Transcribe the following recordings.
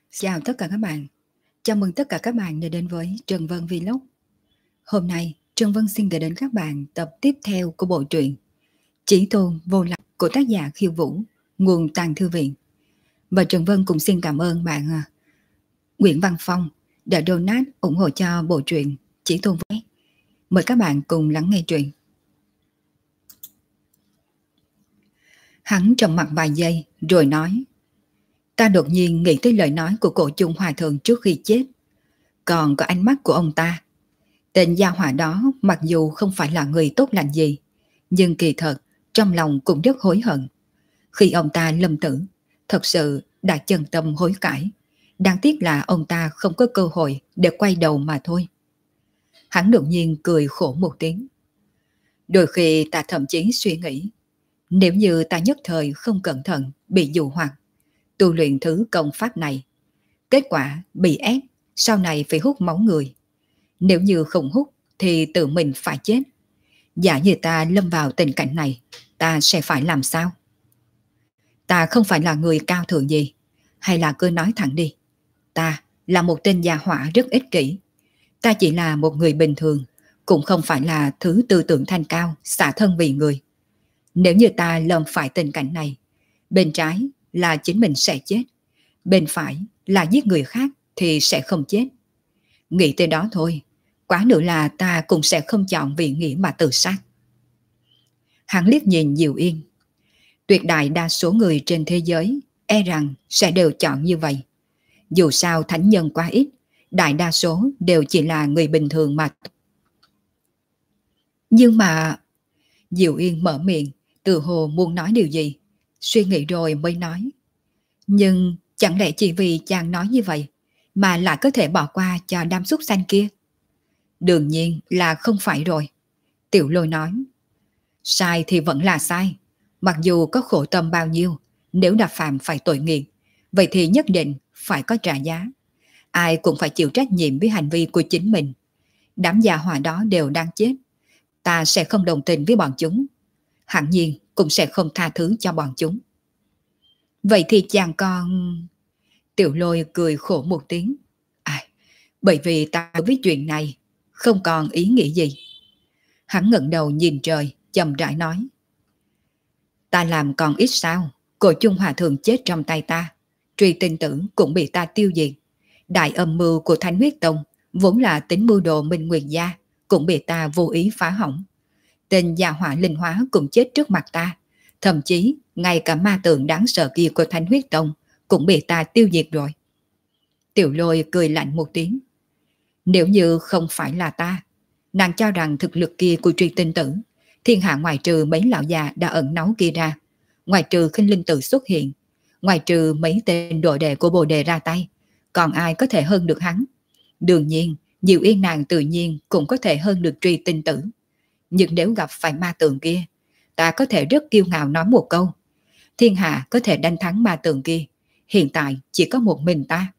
Chào tất cả các bạn. Chào mừng tất cả các bạn đã đến với Trần Vân Vlog. Hôm nay, Trần Vân xin gửi đến các bạn tập tiếp theo của bộ truyện Chỉ Tôn Vô Lập của tác giả Khiêu Vũ, nguồn Tàng Thư Viện. Và Trần Vân cũng xin cảm ơn bạn Nguyễn Văn Phong đã donate ủng hộ cho bộ truyện Chỉ Tôn Vô Lập. Mời các bạn cùng lắng nghe truyện. Hắn trầm mặc vài giây rồi nói: Ta đột nhiên nghĩ tới lời nói của cổ chung hòa thượng trước khi chết. Còn có ánh mắt của ông ta. Tên gia hỏa đó mặc dù không phải là người tốt lành gì, nhưng kỳ thật trong lòng cũng rất hối hận. Khi ông ta lâm tử, thật sự đã chân tâm hối cải. Đáng tiếc là ông ta không có cơ hội để quay đầu mà thôi. Hắn đột nhiên cười khổ một tiếng. Đôi khi ta thậm chí suy nghĩ, nếu như ta nhất thời không cẩn thận bị dụ hoặc tu luyện thứ công pháp này, kết quả bị ép sau này phải hút máu người. Nếu như không hút thì tự mình phải chết. Giả như ta lâm vào tình cảnh này, ta sẽ phải làm sao? Ta không phải là người cao thượng gì, hay là cứ nói thẳng đi. Ta là một tên gia hỏa rất ích kỷ. Ta chỉ là một người bình thường, cũng không phải là thứ tư tưởng thanh cao, xả thân vì người. Nếu như ta lâm phải tình cảnh này, bên trái là chính mình sẽ chết, bên phải là giết người khác thì sẽ không chết. Nghĩ tới đó thôi, quá nữa là ta cũng sẽ không chọn vì nghĩa mà tự sát. Hắn liếc nhìn Diệu Yên. Tuyệt đại đa số người trên thế giới e rằng sẽ đều chọn như vậy. Dù sao thánh nhân quá ít, đại đa số đều chỉ là người bình thường mà. Nhưng mà... Diệu Yên mở miệng, tự hồ muốn nói điều gì. Suy nghĩ rồi mới nói. Nhưng chẳng lẽ chỉ vì chàng nói như vậy mà lại có thể bỏ qua cho đám súc sanh kia? Đương nhiên là không phải rồi. Tiểu Lôi nói. Sai thì vẫn là sai. Mặc dù có khổ tâm bao nhiêu, nếu đã phạm phải tội nghiệp, vậy thì nhất định phải có trả giá. Ai cũng phải chịu trách nhiệm với hành vi của chính mình. Đám gia hỏa đó đều đang chết. Ta sẽ không đồng tình với bọn chúng. Hẳn nhiên cũng sẽ không tha thứ cho bọn chúng. Vậy thì chàng con... Tiểu Lôi cười khổ một tiếng. Bởi vì ta với chuyện này không còn ý nghĩ gì. Hắn ngẩng đầu nhìn trời, chậm rãi nói. Ta làm còn ít sao? Cổ chung hòa thượng chết trong tay ta. Truy tinh tử cũng bị ta tiêu diệt. Đại âm mưu của Thánh Huyết Tông vốn là tính mưu đồ Minh Nguyệt gia, cũng bị ta vô ý phá hỏng. Tên gia hỏa linh hóa cũng chết trước mặt ta. Thậm chí ngay cả ma tượng đáng sợ kia của Thánh Huyết Tông cũng bị ta tiêu diệt rồi. Tiểu Lôi cười lạnh một tiếng. Nếu như không phải là ta, nàng cho rằng thực lực kia của Truy Tinh Tử, thiên hạ ngoài trừ mấy lão già đã ẩn náu kia ra, ngoài trừ Khinh Linh Tử xuất hiện, ngoài trừ mấy tên đội đệ của Bồ Đề ra tay, còn ai có thể hơn được hắn? Đương nhiên, Diệu Yên nàng tự nhiên cũng có thể hơn được Truy Tinh Tử. Nhưng nếu gặp phải ma tượng kia, ta có thể rất kiêu ngạo nói một câu. Thiên hạ có thể đánh thắng ma tượng kia, hiện tại chỉ có một mình ta.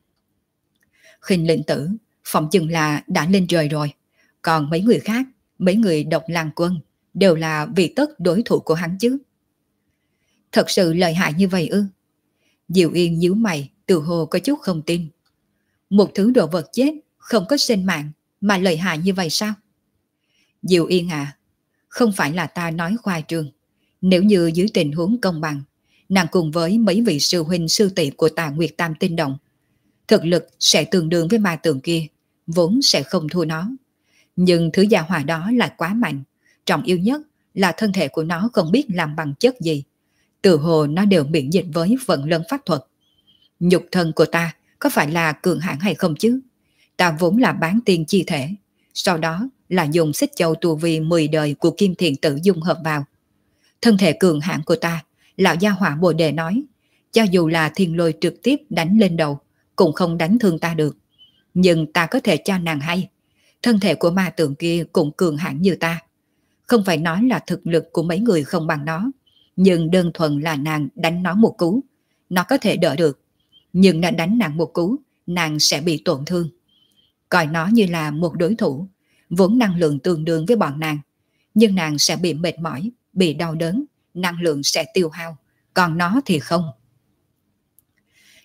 Khinh Linh Tử phỏng chừng là đã lên trời rồi. Còn mấy người khác, mấy người Độc Lang Quân đều là vì tất đối thủ của hắn chứ. Thật sự lợi hại như vậy ư? Diệu Yên nhíu mày, tự hồ có chút không tin. Một thứ đồ vật chết không có sinh mạng mà lợi hại như vậy sao? Diệu Yên à, không phải là ta nói khoa trương. Nếu như dưới tình huống công bằng, nàng cùng với mấy vị sư huynh sư tỷ của Tà Nguyệt Tam Tinh Động, thực lực sẽ tương đương với ma tượng kia, vốn sẽ không thua nó. Nhưng thứ gia hỏa đó lại quá mạnh. Trọng yếu nhất là thân thể của nó không biết làm bằng chất gì. Từ hồ nó đều miễn dịch với vận lân pháp thuật. Nhục thân của ta có phải là cường hãn hay không chứ? Ta vốn là bán tiên chi thể, sau đó là dùng xích châu tu vi 10 đời của Kim Thiền Tử dung hợp vào. Thân thể cường hãn của ta, lão gia hỏa Bồ Đề nói, cho dù là thiên lôi trực tiếp đánh lên đầu, cũng không đánh thương ta được. Nhưng ta có thể cho nàng hay, thân thể của ma tượng kia cũng cường hãn như ta. Không phải nói là thực lực của mấy người không bằng nó, nhưng đơn thuần là nàng đánh nó một cú, nó có thể đỡ được. Nhưng đã đánh nàng một cú, nàng sẽ bị tổn thương. Coi nó như là một đối thủ, vốn năng lượng tương đương với bọn nàng, nhưng nàng sẽ bị mệt mỏi, bị đau đớn, năng lượng sẽ tiêu hao, còn nó thì không.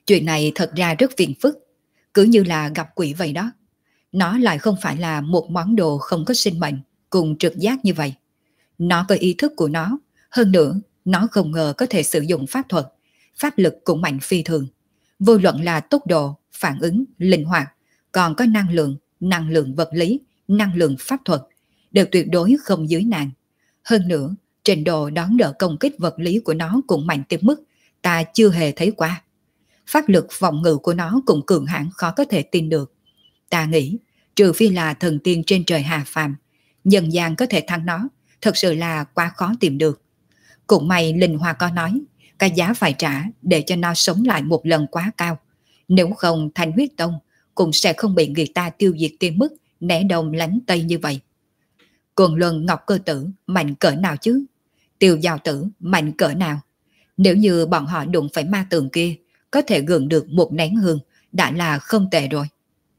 Chuyện này thật ra rất phiền phức, cứ như là gặp quỷ vậy đó. Nó lại không phải là một món đồ không có sinh mệnh, cùng trực giác như vậy. Nó có ý thức của nó, hơn nữa, nó không ngờ có thể sử dụng pháp thuật, pháp lực cũng mạnh phi thường. Vô luận là tốc độ, phản ứng, linh hoạt, còn có năng lượng vật lý, năng lượng pháp thuật, đều tuyệt đối không dưới nàng. Hơn nữa, trình độ đón đỡ công kích vật lý của nó cũng mạnh tới mức ta chưa hề thấy qua. Pháp lực phòng ngự của nó cũng cường hãn khó có thể tin được. Ta nghĩ, trừ phi là thần tiên trên trời hạ phàm, nhân gian có thể thắng nó, thật sự là quá khó tìm được. Cũng may Linh Hoa có nói, cái giá phải trả để cho nó sống lại một lần quá cao. Nếu không Thanh Huyết Tông cũng sẽ không bị người ta tiêu diệt tới mức né đông lánh tây như vậy. Côn Luân Ngọc Cơ Tử mạnh cỡ nào chứ? Tiêu Giao Tử mạnh cỡ nào? Nếu như bọn họ đụng phải ma tường kia, có thể gượng được một nén hương, đã là không tệ rồi.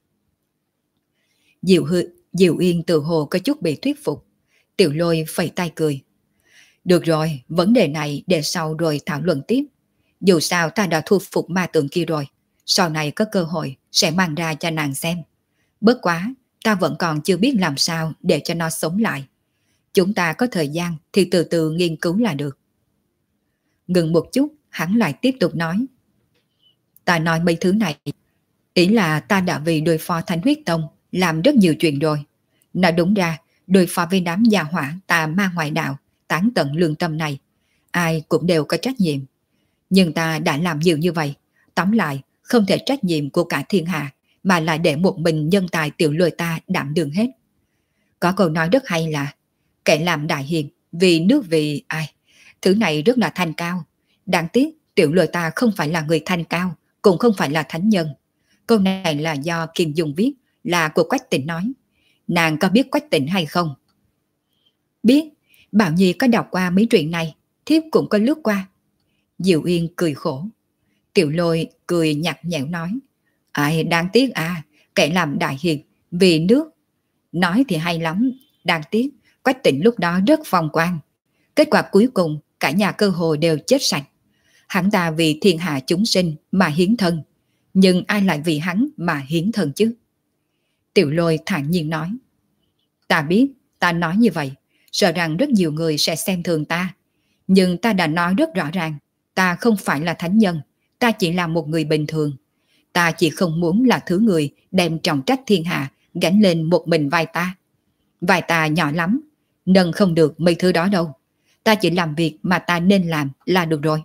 Diệu Yên tự hồ có chút bị thuyết phục. Tiểu Lôi phẩy tay cười. Được rồi, vấn đề này để sau rồi thảo luận tiếp. Dù sao ta đã thu phục ma tượng kia rồi, sau này có cơ hội sẽ mang ra cho nàng xem. Bất quá, ta vẫn còn chưa biết làm sao để cho nó sống lại. Chúng ta có thời gian thì từ từ nghiên cứu là được. Ngừng một chút, hắn lại tiếp tục nói. Ta nói mấy thứ này, ý là ta đã vì đối phó Thánh Huyết Tông làm rất nhiều chuyện rồi. Nói đúng ra, đối phó với đám gia hỏa tà ma ngoại đạo, tán tận lương tâm này, ai cũng đều có trách nhiệm. Nhưng ta đã làm nhiều như vậy, tóm lại không thể trách nhiệm của cả thiên hạ, mà lại để một mình nhân tài Tiểu Lôi ta đảm đương hết. Có câu nói rất hay là, kẻ làm đại hiền, vì nước vì ai. Thứ này rất là thanh cao. Đáng tiếc Tiểu Lôi ta không phải là người thanh cao, cũng không phải là thánh nhân. Câu này là do Kim Dung viết, là của Quách Tịnh nói. Nàng có biết Quách Tịnh hay không? Biết, Bảo Nhi có đọc qua mấy chuyện này, thiếp cũng có lướt qua. Diệu Yên cười khổ. Tiểu Lôi cười nhạt nhẽo nói. Ai đáng tiếc à, kẻ làm đại hiền, vì nước. Nói thì hay lắm, đáng tiếc, Quách Tịnh lúc đó rất phong quang. Kết quả cuối cùng, cả nhà cơ hồ đều chết sạch. Hắn ta vì thiên hạ chúng sinh mà hiến thân. Nhưng ai lại vì hắn mà hiến thân chứ? Tiểu Lôi thản nhiên nói. Ta biết, ta nói như vậy, sợ rằng rất nhiều người sẽ xem thường ta. Nhưng ta đã nói rất rõ ràng, ta không phải là thánh nhân, ta chỉ là một người bình thường. Ta chỉ không muốn là thứ người đem trọng trách thiên hạ gánh lên một mình vai ta. Vai ta nhỏ lắm, nâng không được mấy thứ đó đâu. Ta chỉ làm việc mà ta nên làm là được rồi.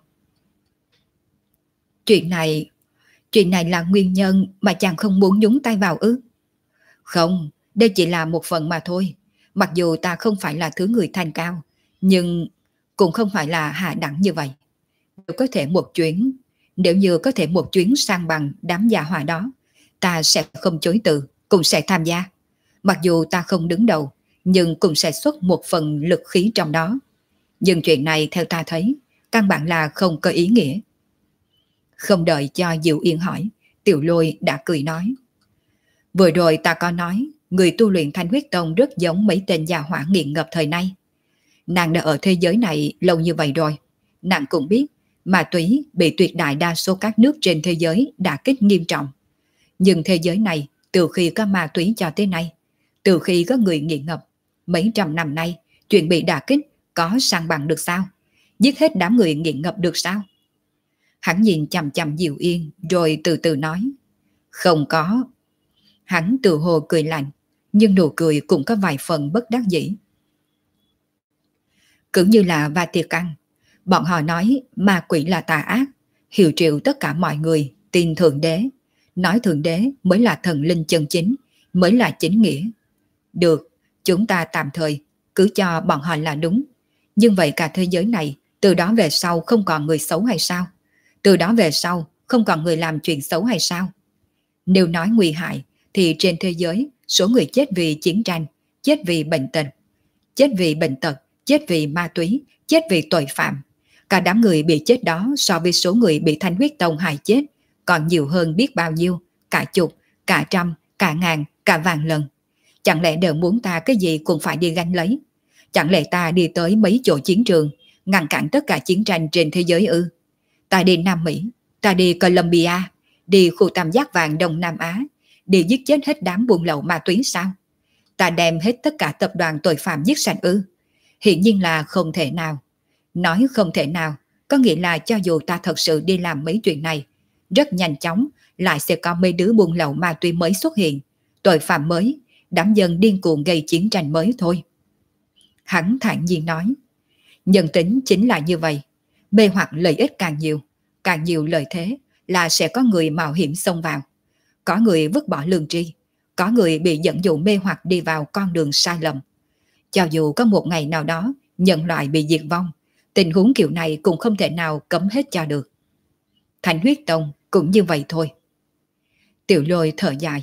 Chuyện này là nguyên nhân mà chàng không muốn nhúng tay vào ư? Không, đây chỉ là một phần mà thôi. Mặc dù ta không phải là thứ người thanh cao, nhưng cũng không phải là hạ đẳng như vậy. Nếu như có thể một chuyến sang bằng đám gia hỏa đó, ta sẽ không chối từ, cũng sẽ tham gia. Mặc dù ta không đứng đầu, nhưng cũng sẽ xuất một phần lực khí trong đó. Nhưng chuyện này theo ta thấy, căn bản là không có ý nghĩa. Không đợi cho Diệu Yên hỏi, Tiểu Lôi đã cười nói. Vừa rồi ta có nói, người tu luyện Thanh Huyết Tông rất giống mấy tên gia hỏa nghiện ngập thời nay. Nàng đã ở thế giới này lâu như vậy rồi. Nàng cũng biết, ma túy bị tuyệt đại đa số các nước trên thế giới đả kích nghiêm trọng. Nhưng thế giới này, từ khi có ma túy cho tới nay, từ khi có người nghiện ngập, mấy trăm năm nay, chuyện bị đả kích có sang bằng được sao? Giết hết đám người nghiện ngập được sao? Hắn nhìn chằm chằm Diệu Yên rồi từ từ nói. Không có. Hắn tự hồ cười lạnh, nhưng nụ cười cũng có vài phần bất đắc dĩ. Cứ như là Vatican, bọn họ nói ma quỷ là tà ác, hiệu triệu tất cả mọi người tin Thượng Đế, nói Thượng Đế mới là thần linh chân chính, mới là chính nghĩa. Được, chúng ta tạm thời cứ cho bọn họ là đúng. Nhưng vậy cả thế giới này từ đó về sau không còn người xấu hay sao? Từ đó về sau không còn người làm chuyện xấu hay sao? Nếu nói nguy hại thì trên thế giới số người chết vì chiến tranh, chết vì bệnh tật, chết vì ma túy, chết vì tội phạm. Cả đám người bị chết đó so với số người bị Thanh Huyết Tông hại chết còn nhiều hơn biết bao nhiêu, cả chục, cả trăm, cả ngàn, cả vạn lần. Chẳng lẽ đều muốn ta cái gì cũng phải đi gánh lấy? Chẳng lẽ ta đi tới mấy chỗ chiến trường, ngăn cản tất cả chiến tranh trên thế giới ư? Ta đi Nam Mỹ, ta đi Colombia, đi khu tam giác vàng Đông Nam Á, đi giết chết hết đám buôn lậu ma túy sao? Ta đem hết tất cả tập đoàn tội phạm giết sạch ư? Hiển nhiên là không thể nào. Nói không thể nào, có nghĩa là cho dù ta thật sự đi làm mấy chuyện này, rất nhanh chóng lại sẽ có mấy đứa buôn lậu ma túy mới xuất hiện, tội phạm mới, đám dân điên cuồng gây chiến tranh mới thôi. Hắn thản nhiên nói, nhân tính chính là như vậy, mê hoặc lợi ích càng nhiều lợi thế là sẽ có người mạo hiểm xông vào, có người vứt bỏ lương tri, có người bị dẫn dụ mê hoặc đi vào con đường sai lầm. Cho dù có một ngày nào đó nhân loại bị diệt vong, tình huống kiểu này cũng không thể nào cấm hết cho được. Thánh huyết tông cũng như vậy thôi. Tiểu Lôi thở dài.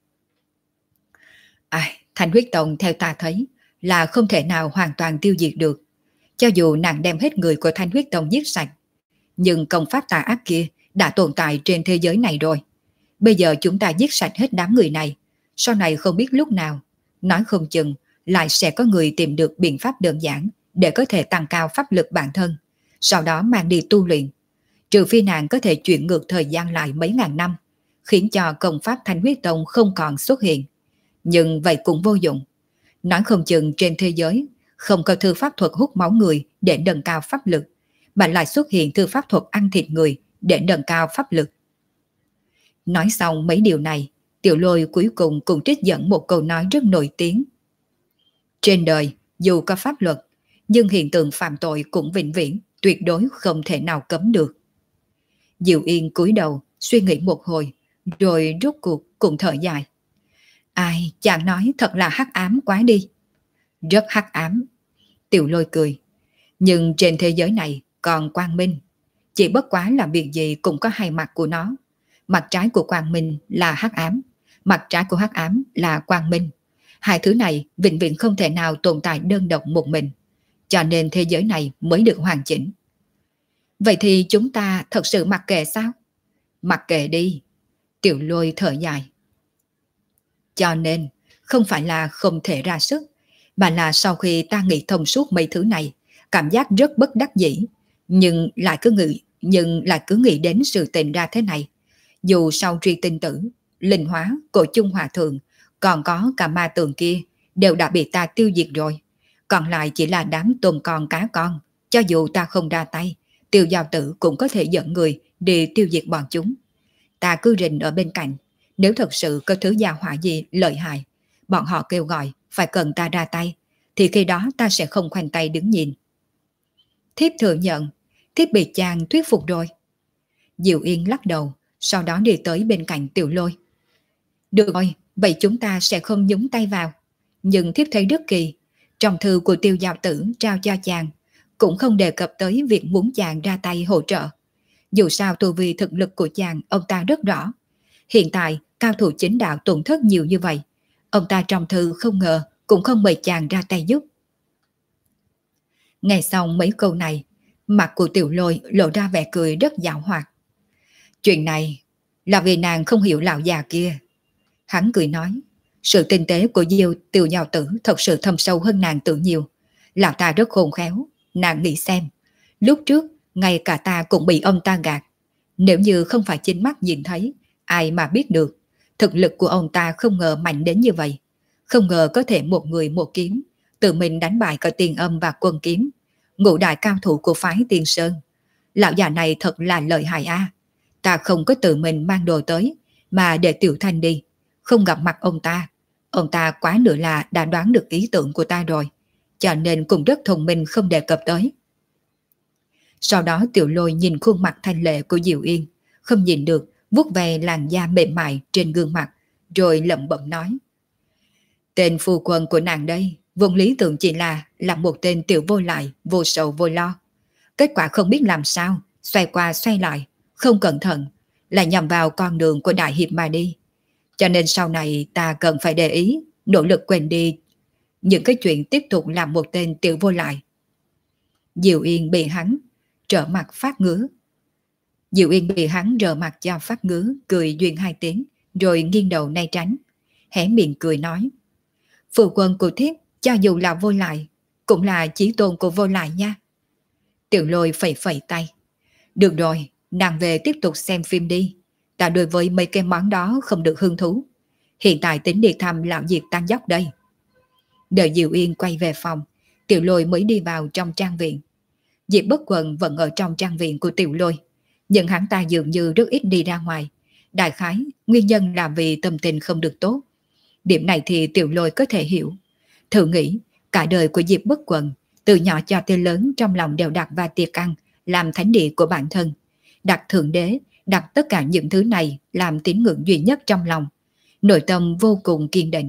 Thánh huyết tông theo ta thấy là không thể nào hoàn toàn tiêu diệt được. Cho dù nàng đem hết người của Thánh huyết tông giết sạch, nhưng công pháp tà ác kia đã tồn tại trên thế giới này rồi. Bây giờ chúng ta giết sạch hết đám người này, sau này không biết lúc nào, nói không chừng lại sẽ có người tìm được biện pháp đơn giản để có thể tăng cao pháp lực bản thân, sau đó mang đi tu luyện. Trừ phi nàng có thể chuyển ngược thời gian lại mấy ngàn năm, khiến cho công pháp Thánh huyết tông không còn xuất hiện. Nhưng vậy cũng vô dụng. Nói không chừng trên thế giới không có thư pháp thuật hút máu người để nâng cao pháp lực, mà lại xuất hiện thư pháp thuật ăn thịt người để nâng cao pháp lực. Nói xong mấy điều này, Tiểu Lôi cuối cùng cũng trích dẫn một câu nói rất nổi tiếng. Trên đời, dù có pháp luật, nhưng hiện tượng phạm tội cũng vĩnh viễn, tuyệt đối không thể nào cấm được. Diệu Yên cúi đầu, suy nghĩ một hồi, rồi rốt cuộc cũng thở dài. Chàng nói thật là hắc ám quá đi. Rất hắc ám. Tiểu Lôi cười. Nhưng trên thế giới này còn quang minh. Chỉ bất quá là việc gì cũng có hai mặt của nó. Mặt trái của quang minh là hắc ám, mặt trái của hắc ám là quang minh. Hai thứ này vĩnh viễn không thể nào tồn tại đơn độc một mình, cho nên thế giới này mới được hoàn chỉnh. Vậy thì chúng ta thật sự mặc kệ sao? Mặc kệ đi. Tiểu Lôi thở dài. Cho nên không phải là không thể ra sức, mà là sau khi ta nghĩ thông suốt mấy thứ này, cảm giác rất bất đắc dĩ, nhưng lại cứ nghĩ đến sự tình ra thế này. Dù sau Tri Tinh Tử, Linh Hóa, Cổ Chung Hòa Thượng, còn có cả ma tường kia, đều đã bị ta tiêu diệt rồi. Còn lại chỉ là đám tôm con cá con. Cho dù ta không ra tay, Tiêu Giao Tử cũng có thể dẫn người đi tiêu diệt bọn chúng. Ta cứ rình ở bên cạnh. Nếu thật sự có thứ gia hỏa gì lợi hại, bọn họ kêu gọi phải cần ta ra tay, thì khi đó ta sẽ không khoanh tay đứng nhìn. Thiếp thừa nhận, thiếp bị chàng thuyết phục rồi. Diệu Yên lắc đầu, sau đó đi tới bên cạnh Tiểu Lôi. Được rồi, vậy chúng ta sẽ không nhúng tay vào. Nhưng thiếp thấy rất kỳ, trong thư của Tiêu Giao Tử trao cho chàng cũng không đề cập tới việc muốn chàng ra tay hỗ trợ. Dù sao tu vi thực lực của chàng ông ta rất rõ. Hiện tại cao thủ chính đạo tổn thất nhiều như vậy, ông ta trong thư không ngờ cũng không mời chàng ra tay giúp. Nghe xong mấy câu này, mặt của Tiểu Lôi lộ ra vẻ cười rất giảo hoạt. Chuyện này là vì nàng không hiểu lão già kia. Hắn cười nói, sự tinh tế của Tiêu Giao Tử thật sự thâm sâu hơn nàng tưởng nhiều. Lão ta rất khôn khéo, nàng nghĩ xem. Lúc trước, ngay cả ta cũng bị ông ta gạt. Nếu như không phải chính mắt nhìn thấy, ai mà biết được. Thực lực của ông ta không ngờ mạnh đến như vậy. Không ngờ có thể một người một kiếm, tự mình đánh bại cả Tiền Âm và Quân Kiếm, ngũ đại cao thủ của phái Tiên Sơn. Lão già này thật là lợi hại a. Ta không có tự mình mang đồ tới, mà để Tiểu Thanh đi. Không gặp mặt ông ta quá nữa là đã đoán được ý tưởng của ta rồi, cho nên cũng rất thông minh không đề cập tới. Sau đó Tiểu Lôi nhìn khuôn mặt thanh lệ của Diệu Yên, không nhìn được, vuốt về làn da mềm mại trên gương mặt, rồi lẩm bẩm nói. Tên phu quân của nàng đây, vốn lý tưởng chỉ là một tên tiểu vô lại, vô sầu vô lo. Kết quả không biết làm sao, xoay qua xoay lại, không cẩn thận, lại nhằm vào con đường của đại hiệp mà đi. Cho nên sau này ta cần phải để ý, nỗ lực quên đi những cái chuyện tiếp tục làm một tên tiểu vô lại. Diệu Yên bị hắn trở mặt phát ngứa. Diệu Yên bị hắn rờ mặt cho phát ngứa, cười duyên hai tiếng, rồi nghiêng đầu né tránh. Hé miệng cười nói, phụ quân của thiếp cho dù là vô lại, cũng là chí tôn của vô lại nha. Tiểu Lôi phẩy phẩy tay. Được rồi, nàng về tiếp tục xem phim đi. Ta đối với mấy cái món đó không được hứng thú. Hiện tại tính đi thăm lão Diệp Tăng Dốc đây. Đợi Diệu Yên quay về phòng, Tiểu Lôi mới đi vào trong trang viện. Diệp Bất Quần vẫn ở trong trang viện của Tiểu Lôi, nhưng hắn ta dường như rất ít đi ra ngoài. Đại khái, nguyên nhân là vì tâm tình không được tốt. Điểm này thì Tiểu Lôi có thể hiểu. Thử nghĩ, cả đời của Diệp Bất Quần, từ nhỏ cho tới lớn trong lòng đều đặt và tiệc ăn, làm thánh địa của bản thân. Đặt thượng đế, đặt tất cả những thứ này làm tín ngưỡng duy nhất trong lòng. Nội tâm vô cùng kiên định.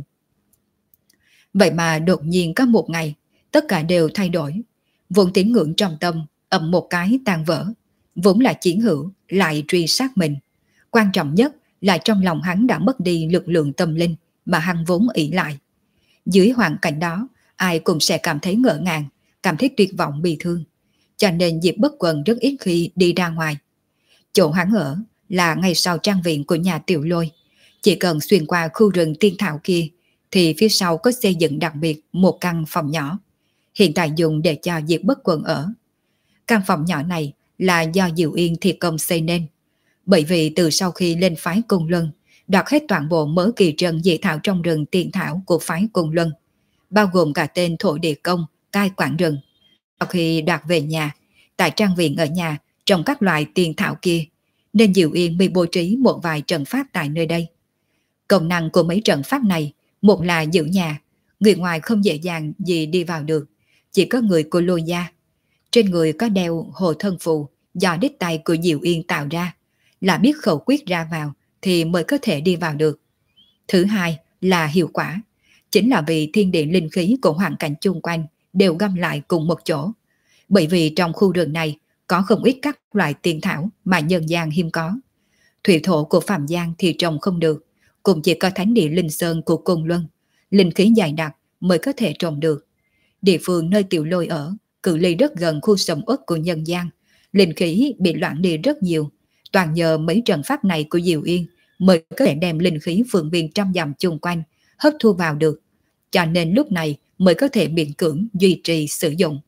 Vậy mà đột nhiên có một ngày, tất cả đều thay đổi. Vốn tín ngưỡng trong tâm, ầm một cái tan vỡ. Vốn là chiến hữu, lại truy sát mình. Quan trọng nhất là trong lòng hắn đã mất đi lực lượng tâm linh mà hắn vốn ỷ lại. Dưới hoàn cảnh đó, ai cũng sẽ cảm thấy ngỡ ngàng, cảm thấy tuyệt vọng bi thương. Cho nên Diệp Bất Quần rất ít khi đi ra ngoài. Chỗ hắn ở là ngay sau trang viện của nhà Tiểu Lôi. Chỉ cần xuyên qua khu rừng tiên thảo kia, thì phía sau có xây dựng đặc biệt một căn phòng nhỏ. Hiện tại dùng để cho Diệp Bất Quần ở. Căn phòng nhỏ này là do Diệu Yên thiệt công xây nên. Bởi vì từ sau khi lên phái Cung Luân, đoạt hết toàn bộ mớ kỳ trân dị thảo trong rừng tiên thảo của phái Cung Luân, bao gồm cả tên thổ địa công, cai quản rừng. Sau khi đoạt về nhà, tại trang viện ở nhà trồng các loại tiên thảo kia, nên Diệu Yên bị bố trí một vài trận pháp tại nơi đây. Công năng của mấy trận pháp này, một là giữ nhà, người ngoài không dễ dàng gì đi vào được, chỉ có người của Lôi gia. Trên người có đeo hộ thân phù do đích tay của Diệu Yên tạo ra, là biết khẩu quyết ra vào thì mới có thể đi vào được. Thứ hai là hiệu quả, chính là vì thiên địa linh khí của hoàn cảnh chung quanh đều găm lại cùng một chỗ. Bởi vì trong khu rừng này có không ít các loại tiên thảo mà nhân gian hiếm có. Thủy thổ của Phạm Giang thì trồng không được, cũng chỉ có thánh địa linh sơn của Côn Luân, linh khí dày đặc mới có thể trồng được. Địa phương nơi Tiểu Lôi ở, cự ly rất gần khu sầm uất của nhân gian, linh khí bị loãng đi rất nhiều. Toàn nhờ mấy trận pháp này của Diệu Yên mới có thể đem linh khí phượng viên trăm dặm chung quanh hấp thu vào được, cho nên lúc này mới có thể miễn cưỡng duy trì sử dụng.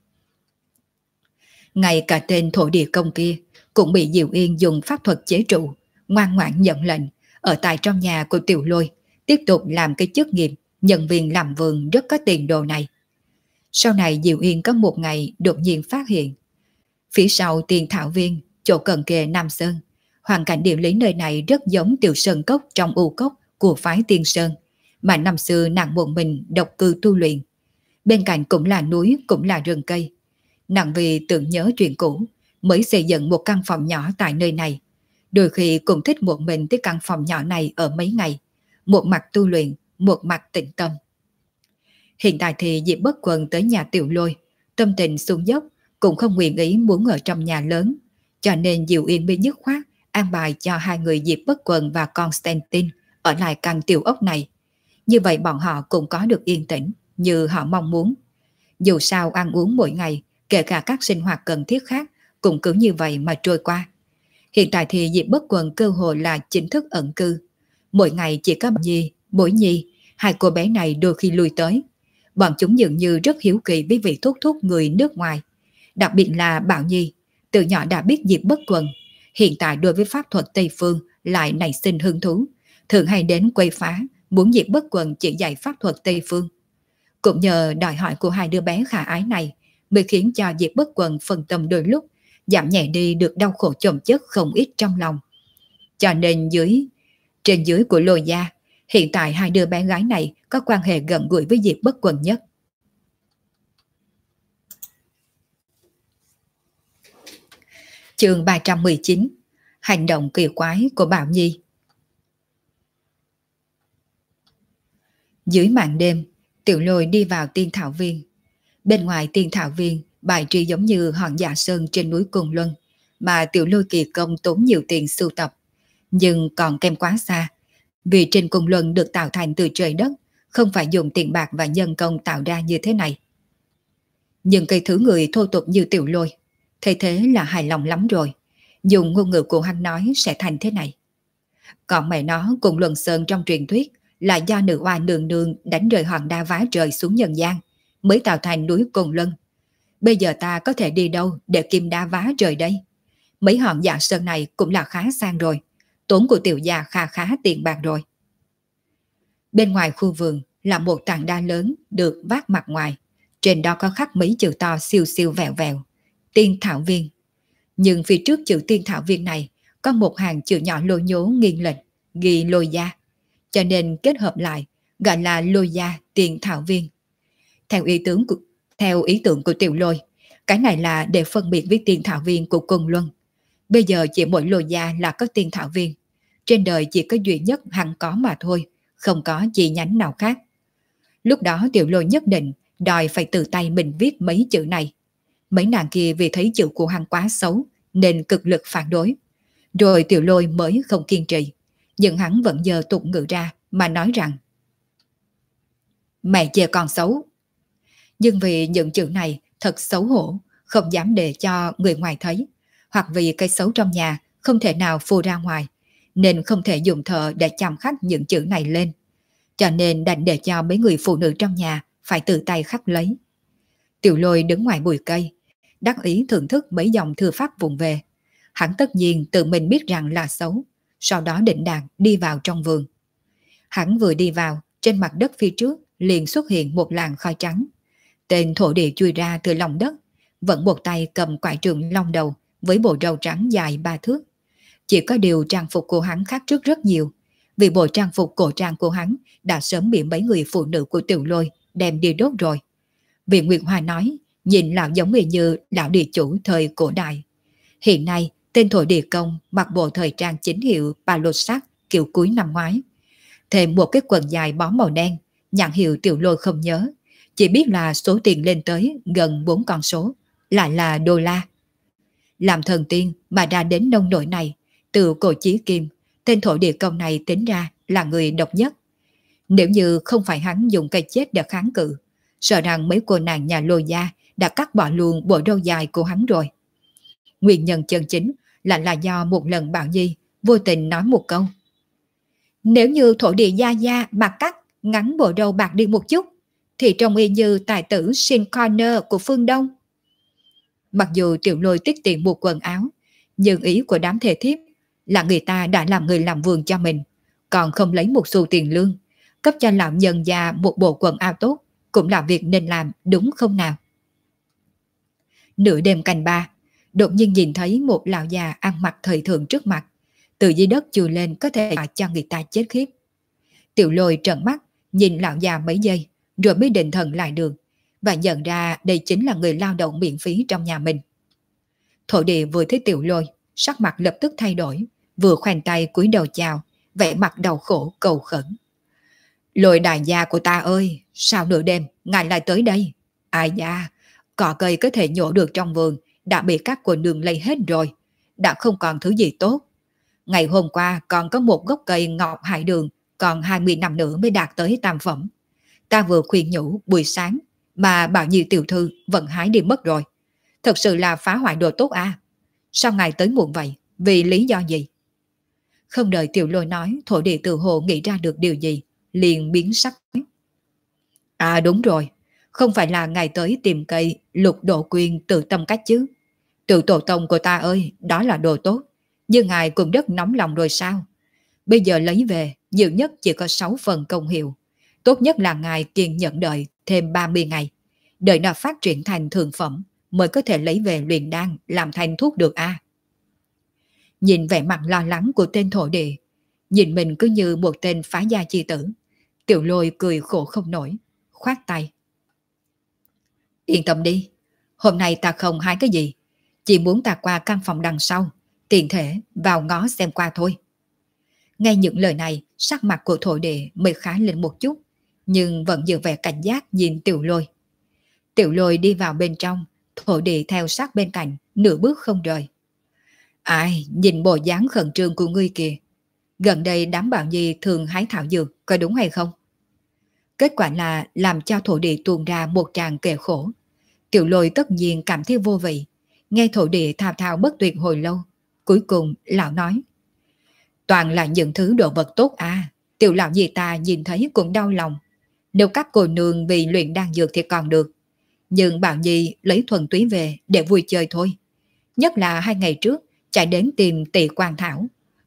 Ngay cả tên thổ địa công kia cũng bị Diệu Yên dùng pháp thuật chế trụ, ngoan ngoãn nhận lệnh ở tại trong nhà của Tiểu Lôi, tiếp tục làm cái chức nghiệp nhân viên làm vườn rất có tiền đồ này. Sau này Diệu Yên có một ngày đột nhiên phát hiện, phía sau Tiên Thảo Viên, chỗ cận kề Nam Sơn, hoàn cảnh địa lý nơi này rất giống Tiểu Sơn Cốc trong U Cốc của phái Tiên Sơn, mà năm xưa nàng một mình độc cư tu luyện. Bên cạnh cũng là núi, cũng là rừng cây. Nàng vì tưởng nhớ chuyện cũ, mới xây dựng một căn phòng nhỏ tại nơi này. Đôi khi cũng thích một mình tới căn phòng nhỏ này ở mấy ngày, một mặt tu luyện, một mặt tĩnh tâm. Hiện tại thì Diệp Bất Quần tới nhà Tiểu Lôi, tâm tình xuống dốc, cũng không nguyện ý muốn ở trong nhà lớn, cho nên Diệu Yên mới dứt khoát an bài cho hai người Diệp Bất Quần và Constantine ở lại căn tiểu ốc này. Như vậy bọn họ cũng có được yên tĩnh như họ mong muốn. Dù sao ăn uống mỗi ngày, kể cả các sinh hoạt cần thiết khác, cũng cứ như vậy mà trôi qua. Hiện tại thì Diệp Bất Quần cơ hội là chính thức ẩn cư. Mỗi ngày chỉ có Nhi, Bối Nhi, hai cô bé này đôi khi lui tới. Bọn chúng dường như rất hiếu kỳ với vị thúc thúc người nước ngoài. Đặc biệt là Bảo Nhi, từ nhỏ đã biết Diệp Bất Quần. Hiện tại đối với pháp thuật Tây Phương lại nảy sinh hứng thú, thường hay đến quấy phá, muốn Diệp Bất Quần chỉ dạy pháp thuật Tây Phương. Cũng nhờ đòi hỏi của hai đứa bé khả ái này, mới khiến cho Diệp Bất Quần phân tâm đôi lúc, giảm nhẹ đi được đau khổ chồng chất không ít trong lòng. Cho nên trên dưới của Lôi gia, hiện tại hai đứa bé gái này có quan hệ gần gũi với Diệp Bất Quần nhất. Chương 319: Hành động kỳ quái của Bảo Nhi. Dưới màn đêm, Tiểu Lôi đi vào Tiên Thảo Viên. Bên ngoài Tiên Thảo Viên bài trí giống như hòn dạ sơn trên núi Côn Luân, mà Tiểu Lôi kỳ công tốn nhiều tiền sưu tập, nhưng còn kém quá xa. Vì trên Côn Luân được tạo thành từ trời đất, không phải dùng tiền bạc và nhân công tạo ra như thế này. Nhưng cây thứ người thô tục như Tiểu Lôi, thấy thế là hài lòng lắm rồi. Dùng ngôn ngữ của hắn nói sẽ thành thế này. Còn mẹ nó cùng Luân Sơn trong truyền thuyết là do nữ oa nương nương đánh rơi hòn đá vá trời xuống nhân gian, mới tạo thành núi Côn Luân. Bây giờ ta có thể đi đâu để kim đá vá trời đây? Mấy hòn dạ sơn này cũng là khá sang rồi. tốn của tiểu gia kha khá tiền bạc rồi. Bên ngoài khu vườn là một tảng đá lớn được vác mặt ngoài. Trên đó có khắc mấy chữ to siêu siêu vẹo vẹo. Tiên thảo viên. Nhưng phía trước chữ tiên thảo viên này có một hàng chữ nhỏ lôi nhố nghiêng lệch, ghi lôi gia. Cho nên kết hợp lại gọi là lôi gia tiên thảo viên. Theo ý tưởng của Tiểu Lôi, cái này là để phân biệt với tiên thảo viên của Côn Luân. Bây giờ chỉ mỗi lôi gia là có tiên thảo viên. Trên đời chỉ có duy nhất hắn có mà thôi, không có chi nhánh nào khác. Lúc đó Tiểu Lôi nhất định đòi phải tự tay mình viết mấy chữ này. Mấy nàng kia vì thấy chữ của hắn quá xấu nên cực lực phản đối. Rồi Tiểu Lôi mới không kiên trì, nhưng hắn vẫn giơ tục ngữ ra mà nói rằng mẹ chê con xấu. Nhưng vì những chữ này thật xấu hổ, không dám để cho người ngoài thấy, hoặc vì cái xấu trong nhà không thể nào phô ra ngoài, nên không thể dùng thợ để chạm khắc những chữ này lên. Cho nên đành để cho mấy người phụ nữ trong nhà phải tự tay khắc lấy. Tiểu Lôi đứng ngoài bụi cây, đắc ý thưởng thức mấy dòng thư pháp vụng về. Hắn tất nhiên tự mình biết rằng là xấu, sau đó định đàn đi vào trong vườn. Hắn vừa đi vào, trên mặt đất phía trước liền xuất hiện một làn khói trắng. Tên thổ địa chui ra từ lòng đất, vẫn một tay cầm quải trượng long đầu với bộ râu trắng dài 3 thước. Chỉ có điều trang phục của hắn khác trước rất nhiều, vì bộ trang phục cổ trang của hắn đã sớm bị mấy người phụ nữ của Tiểu Lôi đem đi đốt rồi. Vì Nguyệt Hoa nói, nhìn lão giống như lão địa chủ thời cổ đại. Hiện nay, tên thổ địa công mặc bộ thời trang chính hiệu palo sắc kiểu cuối năm ngoái. Thêm một cái quần dài bó màu đen, nhãn hiệu Tiểu Lôi không nhớ, chỉ biết là số tiền lên tới gần 4 con số, lại là đô la. Làm thần tiên mà ra đến nông nỗi này, từ cổ chí kim, tên thổ địa công này tính ra là người độc nhất. Nếu như không phải hắn dùng cây chết để kháng cự, sợ rằng mấy cô nàng nhà Lôi gia đã cắt bỏ luôn bộ râu dài của hắn rồi. Nguyên nhân chân chính là do một lần Bảo Nhi vô tình nói một câu: nếu như thổ địa gia gia mà cắt ngắn bộ râu bạc đi một chút, thì trông y như tài tử Shin Corner của phương Đông. Mặc dù Tiểu Lôi tiết tiền một quần áo, nhưng ý của đám thề thiếp là người ta đã làm người làm vườn cho mình, còn không lấy một xu tiền lương, cấp cho lão nhân già một bộ quần áo tốt, cũng là việc nên làm, đúng không nào? Nửa đêm canh ba, đột nhiên nhìn thấy một lão già ăn mặc thời thượng trước mặt, từ dưới đất chui lên có thể cho người ta chết khiếp. Tiểu Lôi trợn mắt nhìn lão già mấy giây, rồi mới định thần lại được, và nhận ra đây chính là người lao động miễn phí trong nhà mình. Thổ địa vừa thấy Tiểu Lôi, sắc mặt lập tức thay đổi, vừa khoanh tay cúi đầu chào, vẻ mặt đau khổ cầu khẩn. Lôi đại gia của ta ơi, sao nửa đêm ngài lại tới đây? Ai da, cỏ cây có thể nhổ được trong vườn đã bị các cô nương lấy hết rồi, đã không còn thứ gì tốt. Ngày hôm qua còn có một gốc cây ngọt hải đường, còn 20 năm nữa mới đạt tới tam phẩm. Ta vừa khuyên nhủ buổi sáng mà bao nhiêu tiểu thư vẫn hái đi mất rồi. Thật sự là phá hoại đồ tốt à? Sao ngài tới muộn vậy? Vì lý do gì? Không đợi Tiểu Lôi nói, thổ địa tự hồ nghĩ ra được điều gì, liền biến sắc. À đúng rồi, không phải là ngài tới tìm cây lục độ quyên từ tâm cách chứ? Tự tổ tông của ta ơi, đó là đồ tốt, nhưng ngài cũng rất nóng lòng rồi sao? Bây giờ lấy về, nhiều nhất chỉ có 6 phần công hiệu. Tốt nhất là ngài kiên nhẫn đợi thêm 30 ngày. Đợi nó phát triển thành thượng phẩm mới có thể lấy về luyện đan làm thành thuốc được a. Nhìn vẻ mặt lo lắng của tên thổ địa, nhìn mình cứ như một tên phá gia chi tử, Tiểu Lôi cười khổ không nổi, khoát tay. Yên tâm đi, hôm nay ta không hái cái gì, chỉ muốn ta qua căn phòng đằng sau, tiện thể vào ngó xem qua thôi. Nghe những lời này, sắc mặt của thổ địa mới khá lên một chút, nhưng vẫn giữ vẻ cảnh giác nhìn Tiểu Lôi. Tiểu Lôi đi vào bên trong, thổ địa theo sát bên cạnh, nửa bước không rời. Ai, nhìn bộ dáng khẩn trương của ngươi kìa. Gần đây đám Bảo Nhi thường hái thảo dược, có đúng hay không? Kết quả là làm cho thổ địa tuôn ra một tràng kề khổ. Tiểu Lôi tất nhiên cảm thấy vô vị. Nghe thổ địa thao thao bất tuyệt hồi lâu. Cuối cùng lão nói: toàn là những thứ đồ vật tốt à, Tiểu lão gì ta nhìn thấy cũng đau lòng. Nếu các cô nương vì luyện đan dược thì còn được, nhưng Bảo Nhi lấy thuần túy về để vui chơi thôi. Nhất là 2 ngày trước chạy đến tìm Tỳ Quan Thảo,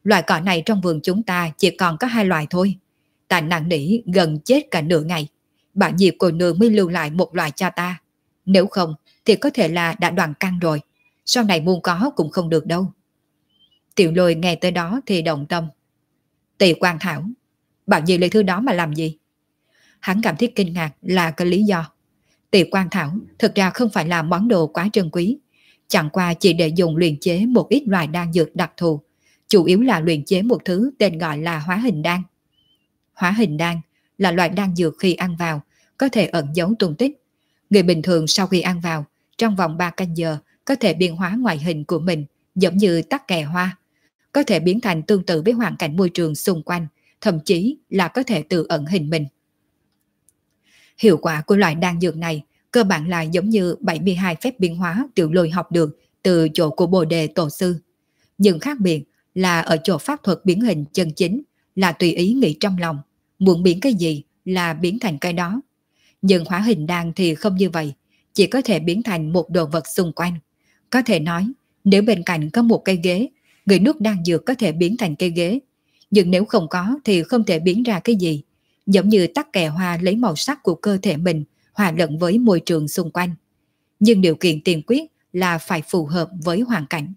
Loại cỏ này trong vườn chúng ta chỉ còn có 2 loại thôi. Ta năn nỉ gần chết cả nửa ngày. Bảo Diệp cô nương mới lưu lại một loại cho ta. Nếu không thì có thể là đã đoạn căn rồi. Sau này muốn có cũng không được đâu. Tiểu Lôi nghe tới đó thì động tâm. Tỳ Quan Thảo, Bảo Diệp lấy thứ đó mà làm gì? Hắn cảm thấy kinh ngạc là cái lý do. Tỳ Quan Thảo thực ra không phải là món đồ quá trân quý. Chẳng qua chỉ để dùng luyện chế một ít loài đan dược đặc thù. Chủ yếu là luyện chế một thứ tên gọi là hóa hình đan. Hóa hình đan là loại đan dược khi ăn vào có thể ẩn giấu tung tích. Người bình thường sau khi ăn vào, trong vòng 3 canh giờ có thể biến hóa ngoại hình của mình giống như tắc kè hoa, có thể biến thành tương tự với hoàn cảnh môi trường xung quanh, thậm chí là có thể tự ẩn hình mình. Hiệu quả của loại đan dược này cơ bản là giống như 72 phép biến hóa Tiểu Lôi học được từ chỗ của Bồ Đề Tổ Sư. Nhưng khác biệt là ở chỗ pháp thuật biến hình chân chính là tùy ý nghĩ trong lòng, muốn biến cái gì là biến thành cái đó. Nhưng hóa hình đan thì không như vậy, chỉ có thể biến thành một đồ vật xung quanh. Có thể nói, nếu bên cạnh có một cây ghế, người nuốt đan dược có thể biến thành cây ghế. Nhưng nếu không có thì không thể biến ra cái gì. Giống như tắc kè hoa lấy màu sắc của cơ thể mình hòa lẫn với môi trường xung quanh. Nhưng điều kiện tiên quyết là phải phù hợp với hoàn cảnh.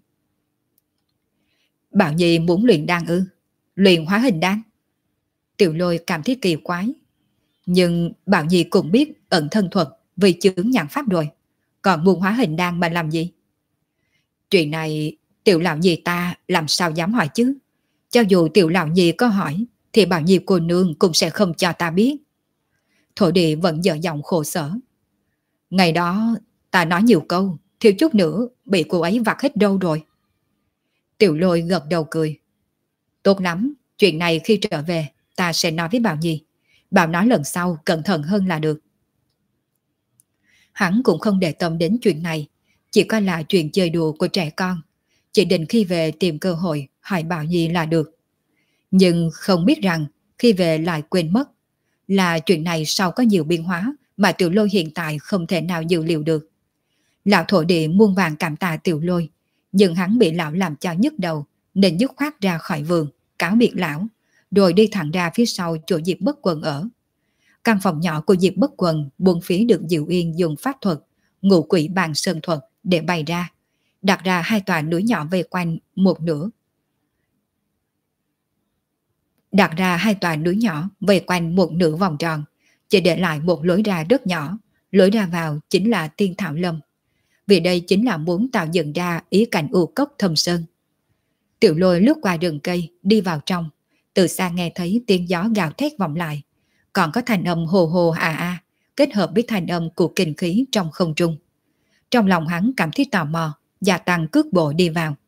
Bảo Nhi muốn luyện đan ư? Luyện hóa hình đan? Tiểu Lôi cảm thấy kỳ quái. Nhưng Bảo Nhi cũng biết ẩn thân thuật vì chướng nhãn pháp rồi. Còn muốn hóa hình đan mà làm gì? Chuyện này Tiểu lão nhị ta làm sao dám hỏi chứ? Cho dù Tiểu lão nhị có hỏi thì Bảo Nhi cô nương cũng sẽ không cho ta biết. Thổ địa vẫn dở giọng khổ sở. Ngày đó ta nói nhiều câu, thiếu chút nữa bị cô ấy vặt hết đâu rồi. Tiểu Lôi gật đầu cười. Tốt lắm, chuyện này khi trở về ta sẽ nói với Bảo Nhi. Bảo nói lần sau cẩn thận hơn là được. Hắn cũng không để tâm đến chuyện này, chỉ coi là chuyện chơi đùa của trẻ con. Chỉ định khi về tìm cơ hội hỏi Bảo Nhi là được. Nhưng không biết rằng khi về lại quên mất. Là chuyện này sau có nhiều biến hóa mà Tiểu Lôi hiện tại không thể nào dự liệu được. Lão thổ địa muôn vàng cảm tạ Tiểu Lôi, nhưng hắn bị lão làm cho nhức đầu nên dứt khoát ra khỏi vườn, cáo biệt lão, rồi đi thẳng ra phía sau chỗ Diệp Bất Quần ở. Căn phòng nhỏ của Diệp Bất Quần buông phí được Diệu Yên dùng pháp thuật, ngũ quỷ bàn sơn thuật để bày ra, đặt ra 2 tòa núi nhỏ vây quanh một nửa. Đặt ra 2 tòa núi nhỏ vây quanh một nửa vòng tròn, chỉ để lại một lối ra rất nhỏ, lối ra vào chính là Tiên Thảo Lâm. Vì đây chính là muốn tạo dựng ra ý cảnh u cốc thâm sơn. Tiểu Lôi lướt qua rừng cây, đi vào trong, từ xa nghe thấy tiếng gió gào thét vọng lại, còn có thanh âm hồ hồ kết hợp với thanh âm của kinh khí trong không trung. Trong lòng hắn cảm thấy tò mò, gia tăng cước bộ đi vào.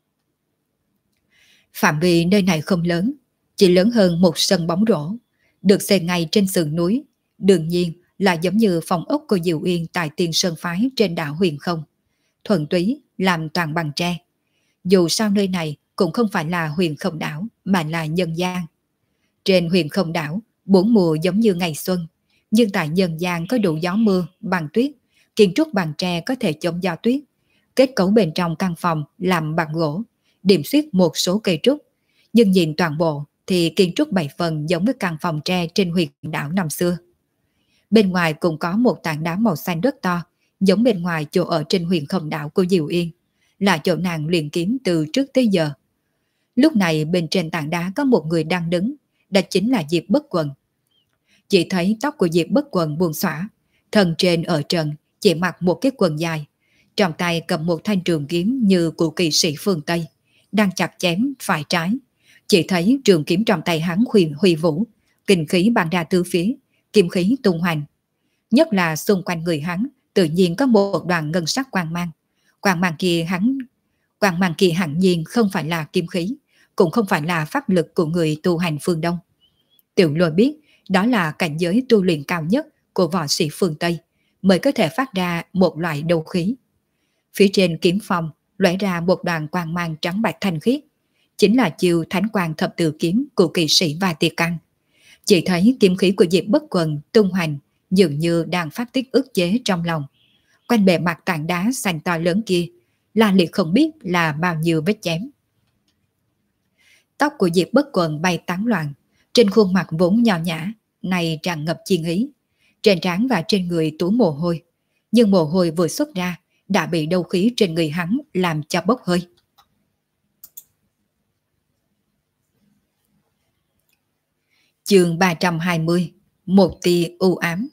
Phạm vi nơi này không lớn, chỉ lớn hơn một sân bóng rổ, được xây ngay trên sườn núi, đương nhiên là giống như phòng ốc của Diệu Yên tại Tiên Sơn Phái trên đảo Huyền Không. Thuần túy làm toàn bằng tre. Dù sao nơi này cũng không phải là Huyền Không đảo mà là nhân gian. Trên Huyền Không đảo, 4 mùa giống như ngày xuân, nhưng tại nhân gian có đủ gió mưa, bằng tuyết, kiến trúc bằng tre có thể chống gió tuyết. Kết cấu bên trong căn phòng làm bằng gỗ, điểm xuyết một số cây trúc, nhưng nhìn toàn bộ thì kiến trúc 7 phần giống với căn phòng tre trên Huyền đảo năm xưa. Bên ngoài cũng có một tảng đá màu xanh rất to, giống bên ngoài chỗ ở trên Huyền Không đảo của Diệu Yên, là chỗ nàng luyện kiếm từ trước tới giờ. Lúc này bên trên tảng đá có một người đang đứng, đó chính là Diệp Bất Quần. Chỉ thấy tóc của Diệp Bất Quần buông xõa, thân trên ở trần chỉ mặc một cái quần dài, trong tay cầm một thanh trường kiếm như của kỵ sĩ phương Tây, đang chặt chém phải trái. Chỉ thấy trường kiếm trong tay hắn huy vũ, kinh khí bắn ra tứ phía, kim khí tung hoành. Nhất là xung quanh người hắn tự nhiên có một đoàn ngân sắc quang mang. Quang mang kia hẳn nhiên không phải là kim khí, cũng không phải là pháp lực của người tu hành phương Đông. Tiểu Lôi biết đó là cảnh giới tu luyện cao nhất của võ sĩ phương Tây mới có thể phát ra một loại đấu khí. Phía trên kiếm phong lóe ra một đoàn quang mang trắng bạch thanh khiết, chính là chiêu Thánh Quang Thập Tự Kiếm của kỵ sĩ và Tiệt Căn. Chỉ thấy kiếm khí của Diệp Bất Quần tung hoành, dường như đang phát tiết ức chế trong lòng. Quanh bề mặt tảng đá xanh to lớn kia, La Liệt không biết là bao nhiêu vết chém. Tóc của Diệp Bất Quần bay tán loạn, trên khuôn mặt vốn nho nhã, này tràn ngập chiến ý. Trên trán và trên người túa mồ hôi, nhưng mồ hôi vừa xuất ra đã bị đấu khí trên người hắn làm cho bốc hơi. Chương 320, một tia u ám.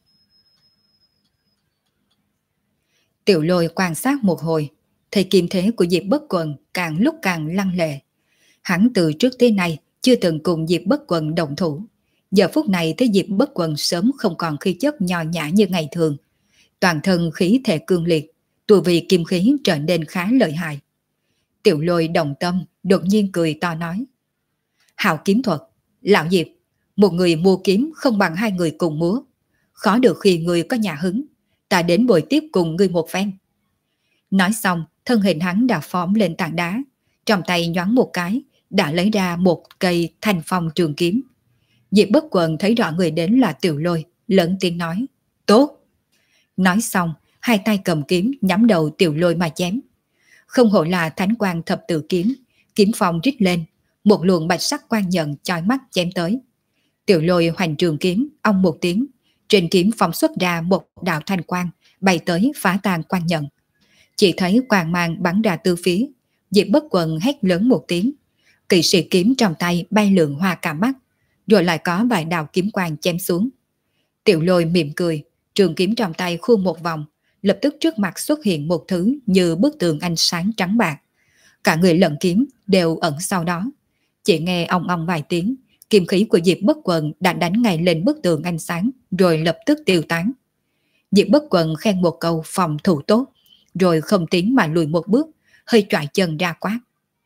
Tiểu Lôi quan sát một hồi, thấy kim thế của Diệp Bất Quần càng lúc càng lăng lệ. Hắn từ trước tới nay chưa từng cùng Diệp Bất Quần động thủ. Giờ phút này thấy Diệp Bất Quần sớm không còn khí chất nho nhã như ngày thường. Toàn thân khí thể cương liệt, tu vi kim khí trở nên khá lợi hại. Tiểu Lôi đồng tâm, đột nhiên cười to nói. Hảo kiếm thuật, lão Diệp, một người mua kiếm không bằng hai người cùng múa. Khó được khi người có nhà hứng, ta đến buổi tiếp cùng ngươi một phen. Nói xong, thân hình hắn đã phóng lên tảng đá, trong tay nhoáng một cái, đã lấy ra một cây thanh phong trường kiếm. Diệp Bất Quần thấy rõ người đến là Tiểu Lôi, lớn tiếng nói, tốt. Nói xong, hai tay cầm kiếm nhắm đầu Tiểu Lôi mà chém. Không hổ là thánh quang thập tự kiếm, kiếm phong rít lên, một luồng bạch sắc quang nhận chói mắt chém tới. Tiểu Lôi hoành trường kiếm, ong một tiếng, trên kiếm phóng xuất ra một đạo thanh quang, bay tới phá tan quang nhận. Chỉ thấy quang mang bắn ra từ phía, Diệp Bất Quần hét lớn một tiếng, kỵ sĩ kiếm trong tay bay lượn hoa cả mắt, rồi lại có vài đạo kiếm quang chém xuống. Tiểu Lôi mỉm cười, trường kiếm trong tay khu một vòng, lập tức trước mặt xuất hiện một thứ như bức tường ánh sáng trắng bạc. Cả người lẫn kiếm đều ẩn sau đó. Chỉ nghe ong ong vài tiếng, kiếm khí của Diệp Bất Quần đã đánh ngay lên bức tường ánh sáng, rồi lập tức tiêu tán. Diệp Bất Quần khen một câu phòng thủ tốt, rồi không tiến mà lùi một bước, hơi choại chân ra quát.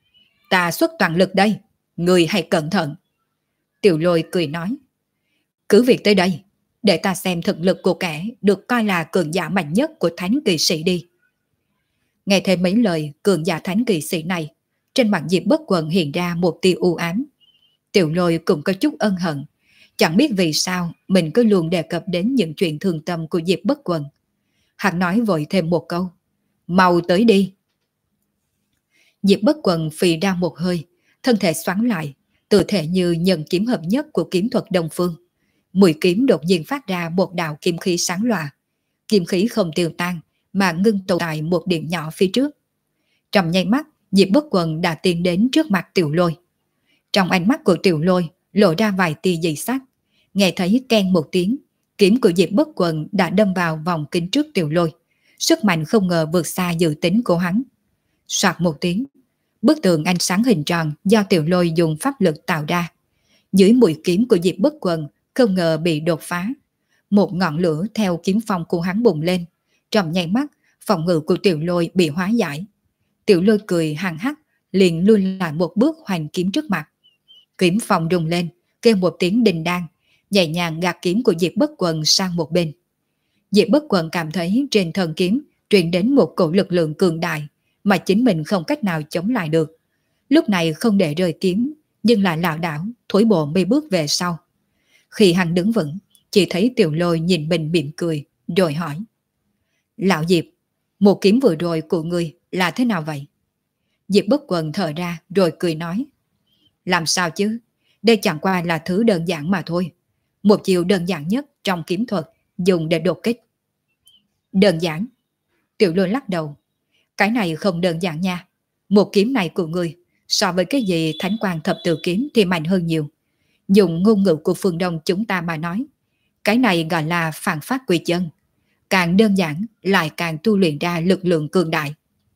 Ta xuất toàn lực đây, người hãy cẩn thận. Tiểu Lôi cười nói. Cứ việc tới đây, để ta xem thực lực của kẻ được coi là cường giả mạnh nhất của thánh kỳ sĩ đi. Nghe thêm mấy lời cường giả thánh kỳ sĩ này, trên mặt Diệp Bất Quần hiện ra một tia u ám. Tiểu Lôi cũng có chút ân hận, chẳng biết vì sao mình cứ luôn đề cập đến những chuyện thương tâm của Diệp Bất Quần. Hắn nói vội thêm một câu, mau tới đi. Diệp Bất Quần phì ra một hơi, thân thể xoắn lại, tự thể như nhân kiếm hợp nhất của kiếm thuật Đông Phương. Mũi kiếm đột nhiên phát ra một đạo kim khí sáng lòa. Kim khí không tiêu tan, mà ngưng tụ tại một điểm nhỏ phía trước. Trong nháy mắt, Diệp Bất Quần đã tiến đến trước mặt Tiểu Lôi. Trong ánh mắt của Tiểu Lôi lộ ra vài tia dị sắc. Nghe thấy keng một tiếng, kiếm của Diệp Bất Quần đã đâm vào vòng kính trước Tiểu Lôi. Sức mạnh không ngờ vượt xa dự tính của hắn. Soạt một tiếng, bức tường ánh sáng hình tròn do Tiểu Lôi dùng pháp lực tạo ra. Dưới mũi kiếm của Diệp Bất Quần không ngờ bị đột phá. Một ngọn lửa theo kiếm phong của hắn bùng lên. Trong nháy mắt, phòng ngự của Tiểu Lôi bị hóa giải. Tiểu Lôi cười hằng hắc, liền lui lại một bước hoành kiếm trước mặt. Kiếm phong rung lên, kêu một tiếng đình đan, nhẹ nhàng gạt kiếm của Diệp Bất Quần sang một bên. Diệp Bất Quần cảm thấy trên thân kiếm truyền đến một cổ lực lượng cường đại mà chính mình không cách nào chống lại được. Lúc này không để rơi kiếm, nhưng lại lảo đảo thối bộ mấy bước về sau. Khi hắn đứng vững, chỉ thấy Tiểu Lôi nhìn mình mỉm cười, rồi hỏi. Lão Diệp, một kiếm vừa rồi của ngươi là thế nào vậy? Diệp Bất Quần thở ra rồi cười nói. Làm sao chứ, đây chẳng qua là thứ đơn giản mà thôi. Một chiều đơn giản nhất trong kiếm thuật dùng để đột kích. Đơn giản? Tiểu Lôi lắc đầu. Cái này không đơn giản nha. Một kiếm này của ngươi so với cái gì thánh quang thập tự kiếm thì mạnh hơn nhiều. Dùng ngôn ngữ của phương Đông chúng ta mà nói, cái này gọi là phản phát quy chân. Càng đơn giản lại càng tu luyện ra lực lượng cường đại.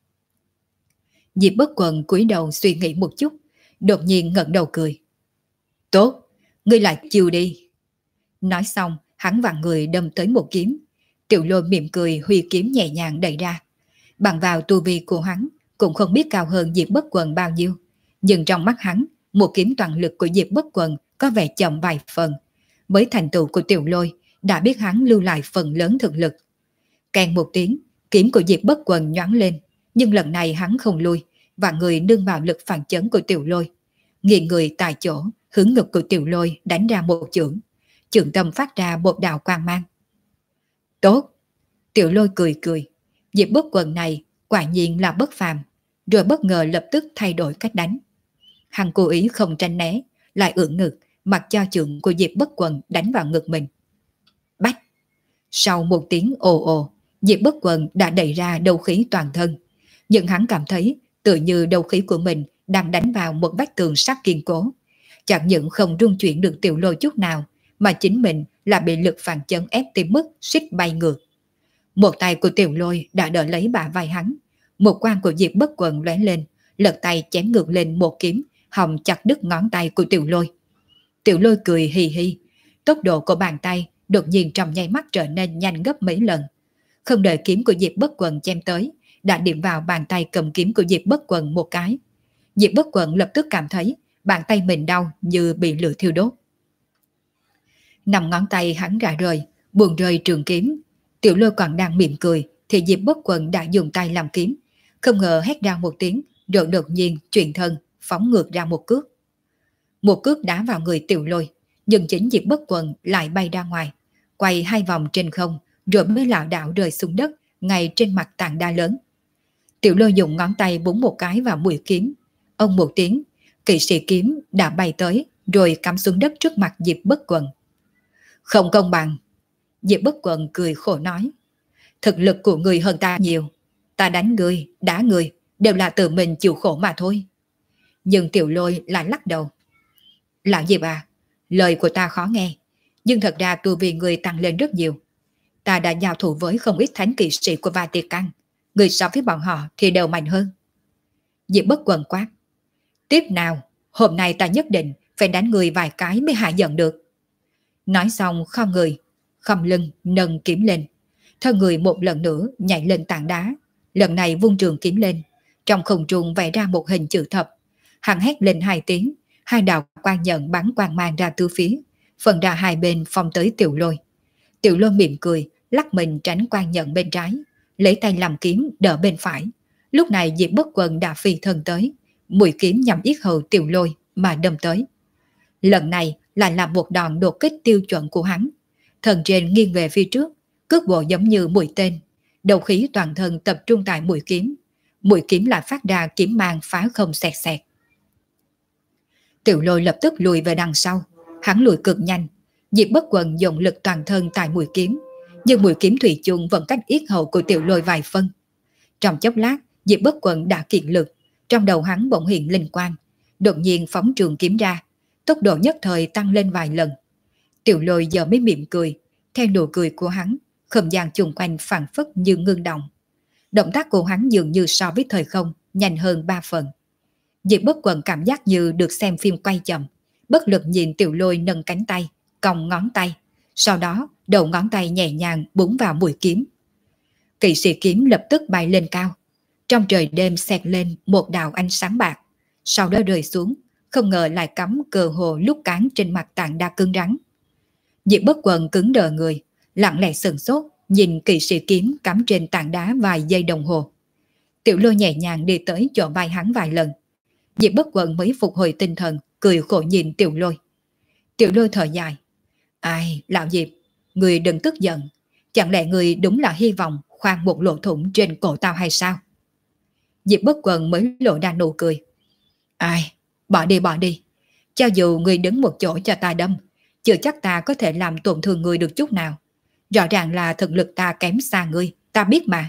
Diệp Bất Quần cúi đầu suy nghĩ một chút, đột nhiên ngẩng đầu cười. Tốt, ngươi lại chiều đi. Nói xong, hắn vặn người đâm tới một kiếm. Tiểu Lôi mỉm cười huy kiếm nhẹ nhàng đẩy ra. Bằng vào tu vi của hắn, cũng không biết cao hơn Diệp Bất Quần bao nhiêu. Nhưng trong mắt hắn, một kiếm toàn lực của Diệp Bất Quần có vẻ chậm vài phần. Với thành tựu của Tiểu Lôi, đã biết hắn lưu lại phần lớn thực lực. Càng một tiếng, kiếm của Diệp Bất Quần nhoáng lên, nhưng lần này hắn không lui, và người nương vào lực phản chấn của Tiểu Lôi. Nghiêng người tại chỗ, hướng ngực của Tiểu Lôi đánh ra một chưởng. Chưởng tâm phát ra một đạo quang mang. Tốt! Tiểu Lôi cười cười. Diệp Bất Quần này quả nhiên là bất phàm, rồi bất ngờ lập tức thay đổi cách đánh. Hắn cố ý không tránh né, lại ưỡn ngực, mặc cho chưởng của Diệp Bất Quần đánh vào ngực mình. Bách! Sau một tiếng ồ ồ, Diệp Bất Quần đã đẩy ra đấu khí toàn thân. Nhưng hắn cảm thấy tự như đấu khí của mình đang đánh vào một vách tường sắt kiên cố. Chẳng những không rung chuyển được Tiểu Lôi chút nào, mà chính mình là bị lực phản chấn ép tới mức suýt bay ngược. Một tay của Tiểu Lôi đã đỡ lấy bả vai hắn. Một quang của Diệp Bất Quần lóe lên, lật tay chém ngược lên một kiếm, hòng chặt đứt ngón tay của Tiểu Lôi. Tiểu Lôi cười hì hì, tốc độ của bàn tay đột nhiên trong nháy mắt trở nên nhanh gấp mấy lần. Không đợi kiếm của Diệp Bất Quần chém tới, đã điểm vào bàn tay cầm kiếm của Diệp Bất Quần một cái. Diệp Bất Quần lập tức cảm thấy bàn tay mình đau như bị lửa thiêu đốt. Nằm ngón tay hắn ra rời, buồn rơi trường kiếm. Tiểu Lôi còn đang mỉm cười thì Diệp Bất Quần đã dùng tay làm kiếm, không ngờ hét ra một tiếng rồi đột nhiên chuyển thân phóng ngược ra một cước. Một cước đá vào người Tiểu Lôi, nhưng chính Diệp Bất Quần lại bay ra ngoài, quay 2 vòng trên không rồi mới lảo đảo rơi xuống đất ngay trên mặt tảng đá lớn. Tiểu Lôi dùng ngón tay búng một cái vào mũi kiếm. Ông một tiếng, kỵ sĩ kiếm đã bay tới rồi cắm xuống đất trước mặt Diệp Bất Quần. Không công bằng. Diệp Bất Quần cười khổ nói. Thực lực của người hơn ta nhiều. Ta đánh người, đá người đều là tự mình chịu khổ mà thôi. Nhưng Tiểu Lôi lại lắc đầu. Lão Diệp à, lời của ta khó nghe, nhưng thật ra tu vi người tăng lên rất nhiều. Ta đã giao thủ với không ít thánh kỵ sĩ của Vatican, người so với bọn họ thì đều mạnh hơn. Diệp Bất Quần quát. Tiếp nào, hôm nay ta nhất định phải đánh người vài cái mới hạ giận được. Nói xong khom người, khom lưng nâng kiếm lên. Thân người một lần nữa nhảy lên tảng đá, lần này vung trường kiếm lên. Trong không trung vẽ ra một hình chữ thập. Hắn hét lên 2 tiếng, 2 đạo quang nhận bắn quang mang ra tứ phía, phần ra hai bên phong tới Tiểu Lôi. Tiểu Lôi mỉm cười, lắc mình tránh quang nhận bên trái, lấy tay làm kiếm đỡ bên phải. Lúc này Diệp Bất Quần đã phi thân tới, mũi kiếm nhằm yết hầu Tiểu Lôi mà đâm tới. Lần này lại là một đòn đột kích tiêu chuẩn của hắn. Thần trên nghiêng về phía trước, cước bộ giống như mũi tên, đầu khí toàn thân tập trung tại mũi kiếm. Mũi kiếm lại phát ra kiếm mang phá không xẹt xẹt. Tiểu Lôi lập tức lùi về đằng sau, hắn lùi cực nhanh. Diệp Bất Quần dùng lực toàn thân tại mũi kiếm, nhưng mũi kiếm thủy chung vẫn cách yết hầu của Tiểu Lôi vài phân. Trong chốc lát, Diệp Bất Quần đã kiệt lực, trong đầu hắn bỗng hiện linh quang, đột nhiên phóng trường kiếm ra, tốc độ nhất thời tăng lên vài lần. Tiểu Lôi giờ mới mỉm cười, theo nụ cười của hắn, không gian chung quanh phảng phất như ngưng động. Động tác của hắn dường như so với thời không nhanh hơn 3 phần. Diệp Bất Quần cảm giác như được xem phim quay chậm, bất lực nhìn Tiểu Lôi nâng cánh tay, cong ngón tay, sau đó đầu ngón tay nhẹ nhàng búng vào mũi kiếm. Kỵ sĩ kiếm lập tức bay lên cao, trong trời đêm xẹt lên một đạo ánh sáng bạc, sau đó rơi xuống, không ngờ lại cắm cờ hồ lúc cán trên mặt tảng đá cứng rắn. Diệp Bất Quần cứng đờ người, lặng lẽ sửng sốt nhìn kỵ sĩ kiếm cắm trên tảng đá vài giây đồng hồ. Tiểu Lôi nhẹ nhàng đi tới chỗ vai hắn vài lần. Diệp Bất Quần mới phục hồi tinh thần, cười khổ nhìn Tiểu Lôi. Tiểu Lôi thở dài. Ai, lão Diệp, người đừng tức giận. Chẳng lẽ người đúng là hy vọng khoan một lỗ thủng trên cổ tao hay sao? Diệp Bất Quần mới lộ ra nụ cười. Ai, bỏ đi. Cho dù người đứng một chỗ cho ta đâm, chưa chắc ta có thể làm tổn thương người được chút nào. Rõ ràng là thực lực ta kém xa ngươi, ta biết mà.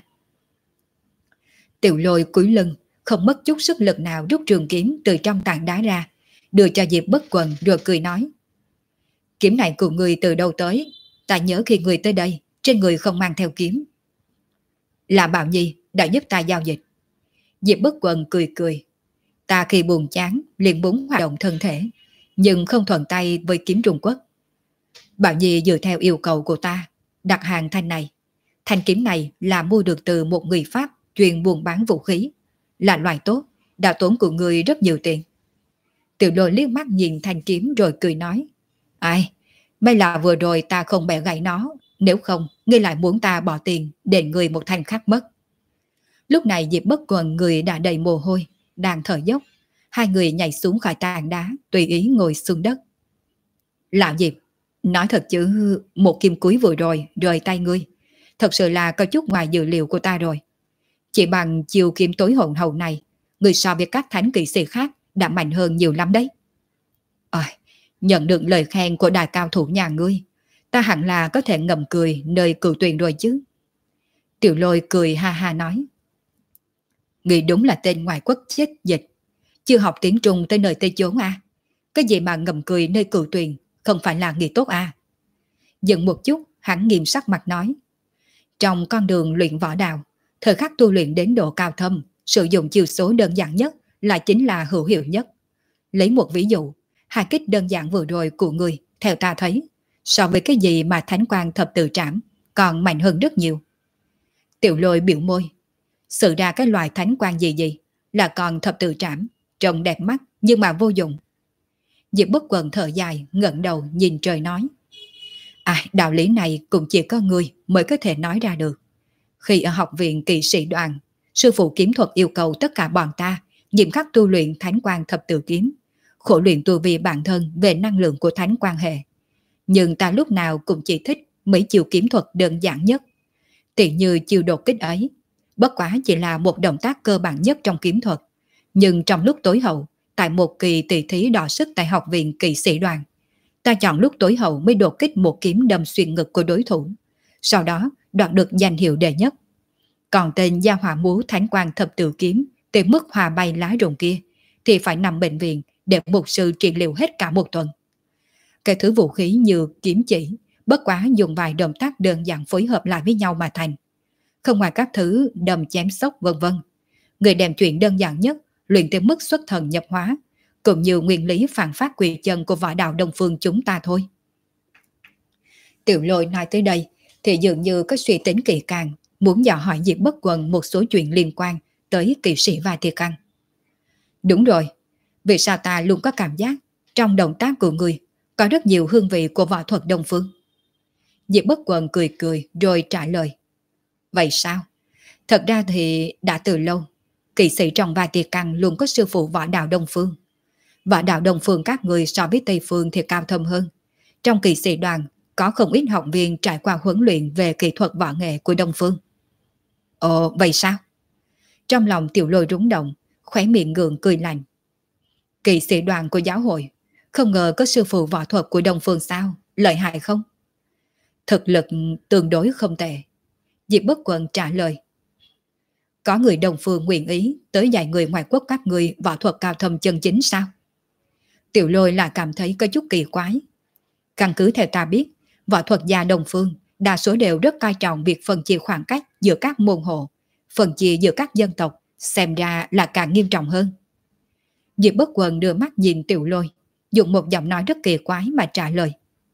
Tiểu Lôi cúi lưng, không mất chút sức lực nào rút trường kiếm từ trong tảng đá ra, đưa cho Diệp Bất Quần rồi cười nói. Kiếm này của người từ đâu tới? Ta nhớ khi người tới đây, trên người không mang theo kiếm. Là Bảo Nhi đã giúp ta giao dịch. Diệp Bất Quần cười. Ta khi buồn chán liền muốn hoạt động thân thể, nhưng không thuận tay với kiếm Trung Quốc. Bảo Nhi dựa theo yêu cầu của ta, đặt hàng thanh này. Thanh kiếm này là mua được từ một người Pháp chuyên buôn bán vũ khí, là loại tốt, đã tốn của người rất nhiều tiền. Tiểu Lôi liếc mắt nhìn thanh kiếm rồi cười nói. Ai, may là vừa rồi ta không bẻ gãy nó, nếu không ngươi lại muốn ta bỏ tiền để người một thanh khác mất. Lúc này Diệp Bất Quần người đã đầy mồ hôi, đang thở dốc. Hai người nhảy xuống khỏi tảng đá, tùy ý ngồi xuống đất. Lão Diệp, nói thật chứ, một kim cuối vừa rồi rời tay ngươi, thật sự là có chút ngoài dự liệu của ta rồi. Chỉ bằng chiều kiếm tối hồn hậu này, người so với các thánh kỵ sĩ khác đã mạnh hơn nhiều lắm đấy. À, nhận được lời khen của đại cao thủ nhà ngươi, ta hẳn là có thể ngậm cười nơi cửu tuyền rồi chứ. Tiểu Lôi cười ha ha nói. Ngươi đúng là tên ngoại quốc chết dịch, chưa học tiếng Trung tới nơi Tây chốn à. Cái gì mà ngậm cười nơi cửu tuyền, không phải là nghề tốt à. Dừng một chút, hắn nghiêm sắc mặt nói. Trong con đường luyện võ đạo, thời khắc tu luyện đến độ cao thâm, sử dụng chiêu số đơn giản nhất là chính là hữu hiệu nhất. Lấy một ví dụ, hai kích đơn giản vừa rồi của người, theo ta thấy, so với cái gì mà thánh quang thập tự trảm, còn mạnh hơn rất nhiều. Tiểu Lôi biểu môi. Sự ra cái loài thánh quang gì gì, là còn thập tự trảm, trông đẹp mắt nhưng mà vô dụng. Diệp Bất Quần thở dài, ngẩng đầu nhìn trời nói. À, đạo lý này cũng chỉ có người mới có thể nói ra được. Khi ở học viện kỵ sĩ đoàn, sư phụ kiếm thuật yêu cầu tất cả bọn ta nghiêm khắc tu luyện thánh quang thập tự kiếm, khổ luyện tu vi bản thân về năng lượng của thánh quang hệ. Nhưng ta lúc nào cũng chỉ thích mấy chiêu kiếm thuật đơn giản nhất. Tỷ như chiêu đột kích ấy, bất quá chỉ là một động tác cơ bản nhất trong kiếm thuật. Nhưng trong lúc tối hậu, tại một kỳ tỷ thí đọ sức tại học viện kỵ sĩ đoàn, ta chọn lúc tối hậu mới đột kích một kiếm đâm xuyên ngực của đối thủ. Sau đó đoạt được danh hiệu đệ nhất. Còn tên gia hỏa múa thánh quang thập tự kiếm tới mức hòa bay lá rụng kia thì phải nằm bệnh viện để một sư trị liệu hết cả một tuần. Cái thứ vũ khí như kiếm chỉ, bất quá dùng vài động tác đơn giản phối hợp lại với nhau mà thành. Không ngoài các thứ đâm chém sốc vân vân. Người đem chuyện đơn giản nhất luyện tới mức xuất thần nhập hóa, cũng như nguyên lý phản phát quy chân của võ đạo Đông Phương chúng ta thôi. Tiểu Lôi nói tới đây thì dường như có suy tính kỳ càng, muốn dò hỏi Diệp Bất Quần một số chuyện liên quan tới kỵ sĩ và thiệt căn. Đúng rồi, vì sao ta luôn có cảm giác trong động tác của người có rất nhiều hương vị của võ thuật Đông Phương? Diệp Bất Quần cười cười rồi trả lời. Vậy sao? Thật ra thì đã từ lâu, kỵ sĩ trong và thiệt căn luôn có sư phụ võ đạo Đông Phương. Võ đạo Đông Phương các người so với Tây Phương thì cao thâm hơn. Trong kỵ sĩ đoàn có không ít học viên trải qua huấn luyện về kỹ thuật võ nghệ của Đông Phương. Ồ, vậy sao? Trong lòng Tiểu Lôi rúng động, khóe miệng gượng cười lạnh. Kỵ sĩ đoàn của giáo hội, không ngờ có sư phụ võ thuật của Đông Phương sao? Lợi hại không? Thực lực tương đối không tệ. Diệp Bất Quần trả lời. Có người Đông Phương nguyện ý tới dạy người ngoại quốc các người võ thuật cao thâm chân chính sao? Tiểu Lôi là cảm thấy có chút kỳ quái. Căn cứ theo ta biết, võ thuật gia Đông Phương đa số đều rất coi trọng việc phân chia khoảng cách giữa các môn hộ, phân chia giữa các dân tộc, xem ra là càng nghiêm trọng hơn. Diệp Bất Quần đưa mắt nhìn Tiểu Lôi, dùng một giọng nói rất kỳ quái mà trả lời.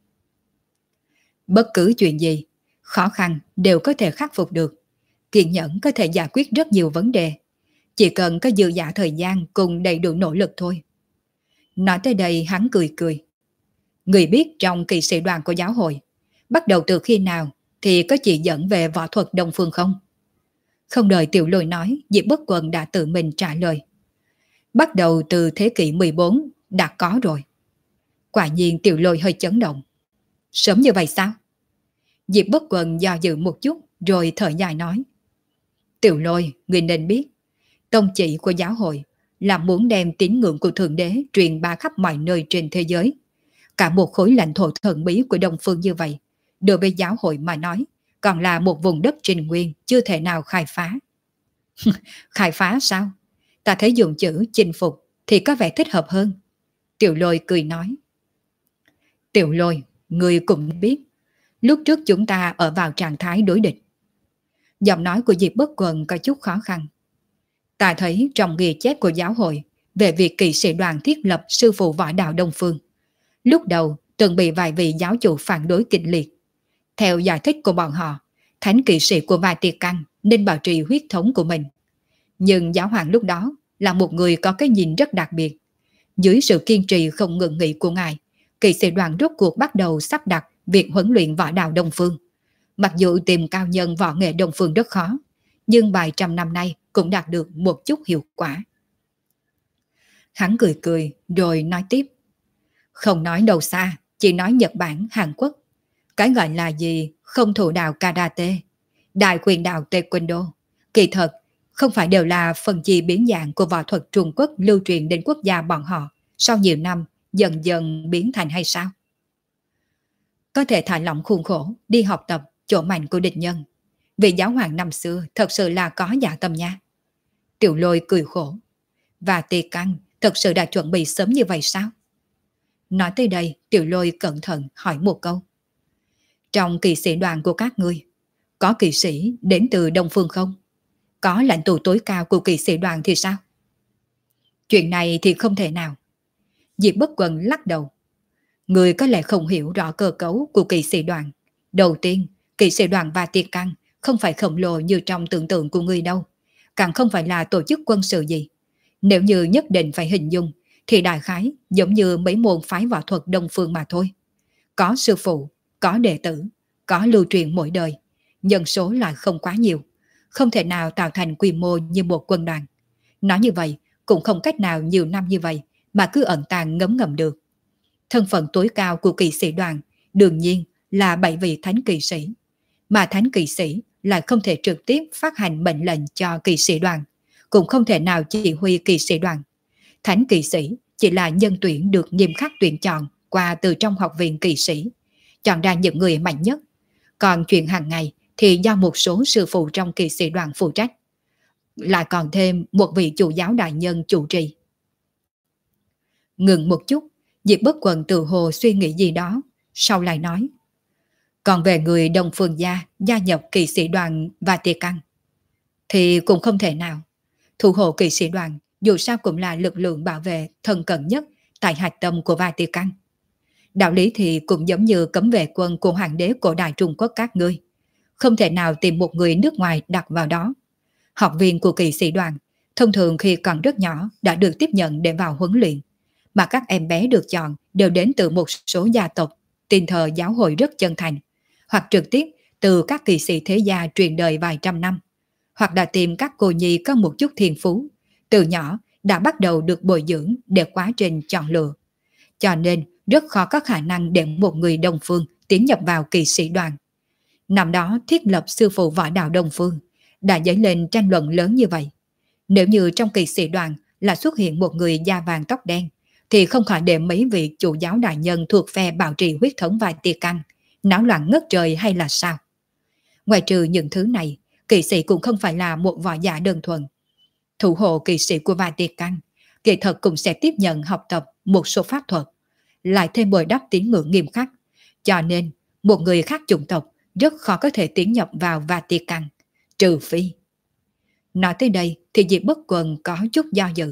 Bất cứ chuyện gì, khó khăn đều có thể khắc phục được. Kiên nhẫn có thể giải quyết rất nhiều vấn đề. Chỉ cần có dư dả thời gian cùng đầy đủ nỗ lực thôi. Nói tới đây hắn cười cười. Người biết trong kỵ sĩ đoàn của giáo hội, bắt đầu từ khi nào thì có chỉ dẫn về võ thuật Đông Phương không? Không đợi Tiểu Lôi nói, Diệp Bất Quần đã tự mình trả lời. Bắt đầu từ thế kỷ 14 đã có rồi. Quả nhiên Tiểu Lôi hơi chấn động. Sớm như vậy sao? Diệp Bất Quần do dự một chút rồi thở dài nói. Tiểu Lôi, người nên biết, tông chỉ của giáo hội là muốn đem tín ngưỡng của Thượng Đế truyền bá khắp mọi nơi trên thế giới. Cả một khối lãnh thổ thần bí của Đông Phương như vậy, đối với giáo hội mà nói, còn là một vùng đất trình nguyên chưa thể nào khai phá. Khai phá sao? Ta thấy dùng chữ chinh phục thì có vẻ thích hợp hơn. Tiểu Lôi cười nói. Tiểu Lôi, người cũng biết, lúc trước chúng ta ở vào trạng thái đối địch. Giọng nói của Diệp Bất Quần có chút khó khăn. Ta thấy trong ghi chép của giáo hội về việc kỵ sĩ đoàn thiết lập sư phụ võ đạo Đông Phương, lúc đầu từng bị vài vị giáo chủ phản đối kịch liệt. Theo giải thích của bọn họ, thánh kỵ sĩ của vài tiệt căn nên bảo trì huyết thống của mình. Nhưng giáo hoàng lúc đó là một người có cái nhìn rất đặc biệt. Dưới sự kiên trì không ngừng nghỉ của ngài, kỵ sĩ đoàn rốt cuộc bắt đầu sắp đặt việc huấn luyện võ đạo Đông Phương. Mặc dù tìm cao nhân võ nghệ Đông Phương rất khó, nhưng vài trăm năm nay cũng đạt được một chút hiệu quả. Hắn cười cười rồi nói tiếp. Không nói đâu xa, chỉ nói Nhật Bản, Hàn Quốc. Cái gọi là gì không thủ đạo karate, đại quyền đạo taekwondo. Kỳ thật, Không phải đều là phần chi biến dạng của võ thuật Trung Quốc lưu truyền đến quốc gia bọn họ sau nhiều năm dần dần biến thành hay sao? Có thể thả lỏng khuôn khổ, đi học tập chỗ mạnh của địch nhân. Vị giáo hoàng năm xưa thật sự là có dạ tâm nha. Tiểu Lôi cười khổ. Và Tề Căn thật sự đã chuẩn bị sớm như vậy sao? Nói tới đây, Tiểu Lôi cẩn thận hỏi một câu. Trong kỵ sĩ đoàn của các ngươi, có kỵ sĩ đến từ Đông Phương không? Có lãnh tụ tối cao của kỵ sĩ đoàn thì sao? Chuyện này thì không thể nào. Diệp Bất Quần lắc đầu. Người có lẽ không hiểu rõ cơ cấu của kỵ sĩ đoàn. Đầu tiên, kỵ sĩ đoàn và Tiệt Căn không phải khổng lồ như trong tưởng tượng của người đâu. Càng không phải là tổ chức quân sự gì. Nếu như nhất định phải hình dung, thì đại khái giống như mấy môn phái võ thuật Đông Phương mà thôi. Có sư phụ, có đệ tử, có lưu truyền mỗi đời. Nhân số lại không quá nhiều. Không thể nào tạo thành quy mô như một quân đoàn. Nói như vậy, cũng không cách nào nhiều năm như vậy mà cứ ẩn tàng ngấm ngầm được. Thân phận tối cao của kỵ sĩ đoàn đương nhiên là 7 vị thánh kỵ sĩ. Mà thánh kỵ sĩ lại không thể trực tiếp phát hành mệnh lệnh cho kỵ sĩ đoàn, cũng không thể nào chỉ huy kỵ sĩ đoàn. Thánh kỵ sĩ chỉ là nhân tuyển được nghiêm khắc tuyển chọn qua từ trong học viện kỵ sĩ, chọn ra những người mạnh nhất. Còn chuyện hàng ngày thì do một số sư phụ trong kỵ sĩ đoàn phụ trách. Lại còn thêm một vị chủ giáo đại nhân chủ trì. Ngừng một chút, Diệp Bất Quần tự hồ suy nghĩ gì đó, sau lại nói. Còn về người Đông Phương gia nhập kỵ sĩ đoàn và Tiệt Căn thì cũng không thể nào. Thủ hộ kỵ sĩ đoàn dù sao cũng là lực lượng bảo vệ thân cận nhất tại hạch tâm của vài Tiệt Căn. Đạo lý thì cũng giống như cấm vệ quân của hoàng đế cổ đại Trung Quốc các ngươi. Không thể nào tìm một người nước ngoài đặt vào đó. Học viên của kỵ sĩ đoàn thông thường khi còn rất nhỏ đã được tiếp nhận để vào huấn luyện. Mà các em bé được chọn đều đến từ một số gia tộc tin thờ giáo hội rất chân thành, hoặc trực tiếp từ các kỵ sĩ thế gia truyền đời vài trăm năm, hoặc đã tìm các cô nhi có một chút thiên phú, từ nhỏ đã bắt đầu được bồi dưỡng để quá trình chọn lựa. Cho nên rất khó có khả năng để một người Đông Phương tiến nhập vào kỵ sĩ đoàn. Năm đó thiết lập sư phụ võ đạo Đông Phương đã dấy lên tranh luận lớn như vậy. Nếu như trong kỵ sĩ đoàn là xuất hiện một người da vàng tóc đen, thì không khỏi để mấy vị chủ giáo đại nhân thuộc phe bảo trì huyết thống và Tiệt Căn náo loạn ngất trời hay là sao? Ngoài trừ những thứ này, kỵ sĩ cũng không phải là một võ giả đơn thuần. Thủ hộ kỵ sĩ của vài Tiệt Căn kỳ thật cũng sẽ tiếp nhận học tập một số pháp thuật, lại thêm bồi đắp tín ngưỡng nghiêm khắc. Cho nên, một người khác chủng tộc rất khó có thể tiến nhập vào và Tiệt Căn, trừ phi. Nói tới đây thì Diệp Bất Quần có chút do dự.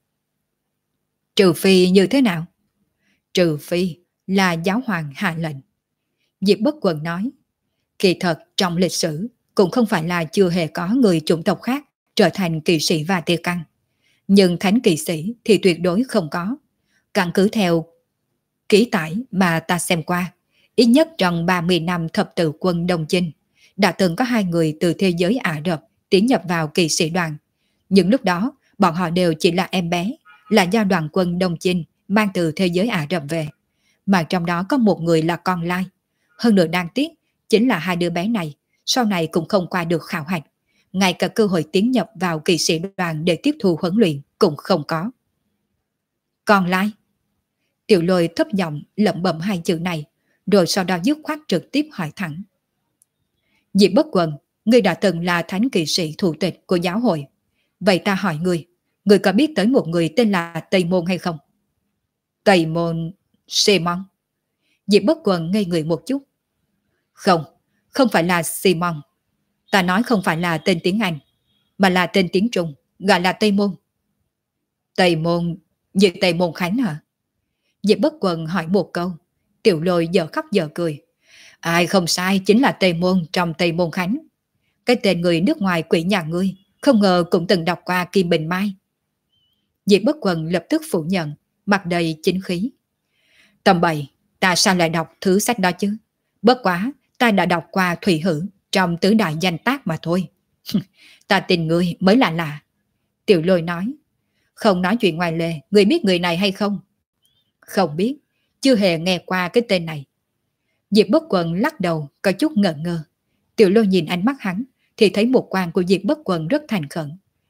Trừ phi như thế nào? Trừ phi là giáo hoàng hạ lệnh. Diệp Bất Quần nói, kỳ thật trong lịch sử cũng không phải là chưa hề có người chủng tộc khác trở thành kỵ sĩ và Tiệt Căn. Nhưng thánh kỵ sĩ thì tuyệt đối không có. Căn cứ theo ký tải mà ta xem qua, ít nhất trong 30 năm thập tự quân Đông Chinh, đã từng có 2 người từ thế giới Ả Rập tiến nhập vào kỵ sĩ đoàn. Nhưng lúc đó, bọn họ đều chỉ là em bé, là do đoàn quân Đông Chinh mang từ thế giới Ả Rập về. Mà trong đó có một người là con lai. Hơn nữa đáng tiếc, chính là 2 đứa bé này, sau này cũng không qua được khảo hạch. Ngay cả cơ hội tiến nhập vào kỵ sĩ đoàn để tiếp thu huấn luyện cũng không có. Con lai? Tiểu Lôi thấp giọng lẩm bẩm 2 chữ này, rồi sau đó dứt khoát trực tiếp hỏi thẳng. Diệp Bất Quần, ngươi đã từng là thánh kỵ sĩ thủ tịch của giáo hội. Vậy ta hỏi ngươi có biết tới một người tên là Tây Môn hay không? Tây Môn Simon. Diệp Bất Quần ngây người một chút. Không, không phải là Simon. Ta nói không phải là tên tiếng Anh, mà là tên tiếng Trung, gọi là Tây Môn. Tây Môn, như Tây Môn Khánh hả? Diệp Bất Quần hỏi một câu, Tiểu Lôi giờ khóc giờ cười. Ai không sai, chính là Tây Môn trong Tây Môn Khánh. Cái tên người nước ngoài quỷ nhà ngươi, không ngờ cũng từng đọc qua Kim Bình Mai. Diệp Bất Quần lập tức phủ nhận, mặt đầy chính khí. Tầm bậy, ta sao lại đọc thứ sách đó chứ? Bất quá, ta đã đọc qua Thủy Hử trong tứ đại danh tác mà thôi. Ta tin ngươi mới là lạ. Tiểu Lôi nói. Không nói chuyện ngoài lề, ngươi biết người này hay không? Không biết, chưa hề nghe qua cái tên này. Diệp Bất Quần lắc đầu, có chút ngẩn ngơ. Tiểu Lôi nhìn ánh mắt hắn, thì thấy một quan của Diệp Bất Quần rất thành khẩn.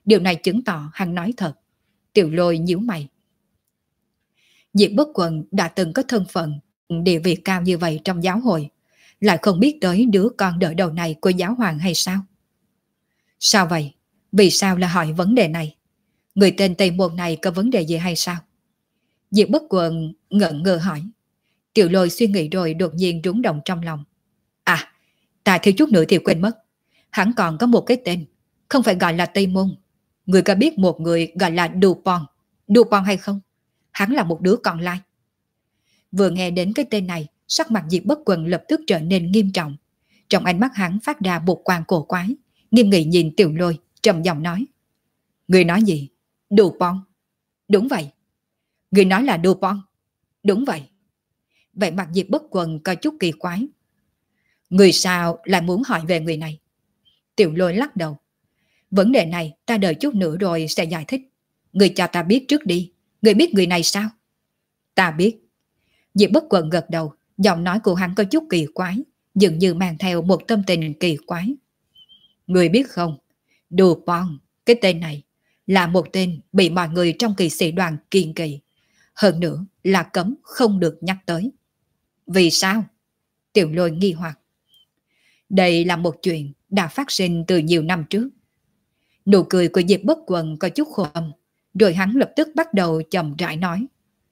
Điều này chứng tỏ hắn nói thật. Tiểu Lôi nhíu mày. Diệp Bất Quần đã từng có thân phận, địa vị cao như vậy trong giáo hội, lại không biết tới đứa con đỡ đầu này của giáo hoàng hay sao? Sao vậy? Vì sao là hỏi vấn đề này? Người tên Tây Môn này có vấn đề gì hay sao? Diệp Bất Quần ngẩn ngơ hỏi. Tiểu Lôi suy nghĩ rồi đột nhiên rúng động trong lòng. À, ta thiếu chút nữa thì quên mất. Hắn còn có một cái tên, không phải gọi là Tây Môn. Người có biết một người gọi là Dupont, Dupont hay không? Hắn là một đứa con lai. Vừa nghe đến cái tên này, sắc mặt Diệp Bất Quần lập tức trở nên nghiêm trọng. Trong ánh mắt hắn phát ra một quang cổ quái, nghiêm nghị nhìn Tiểu Lôi, trầm giọng nói. Người nói gì? Dupont? Đúng vậy. Người nói là Dupont? Đúng vậy. Vậy mặt Diệp Bất Quần có chút kỳ quái. Người sao lại muốn hỏi về người này? Tiểu Lôi lắc đầu. Vấn đề này ta đợi chút nữa rồi sẽ giải thích. Người cho ta biết trước đi. Người biết người này sao? Ta biết. Diệp Bất Quần gật đầu. Giọng nói của hắn có chút kỳ quái, dường như mang theo một tâm tình kỳ quái. Người biết không? Dupont, cái tên này là một tên bị mọi người trong kỳ sĩ đoàn kiêng kỵ. Hơn nữa là cấm không được nhắc tới. Vì sao? Tiểu Lôi nghi hoặc. Đây là một chuyện đã phát sinh từ nhiều năm trước. Nụ cười của Diệp Bất Quần có chút khổ âm, rồi hắn lập tức bắt đầu chậm rãi nói.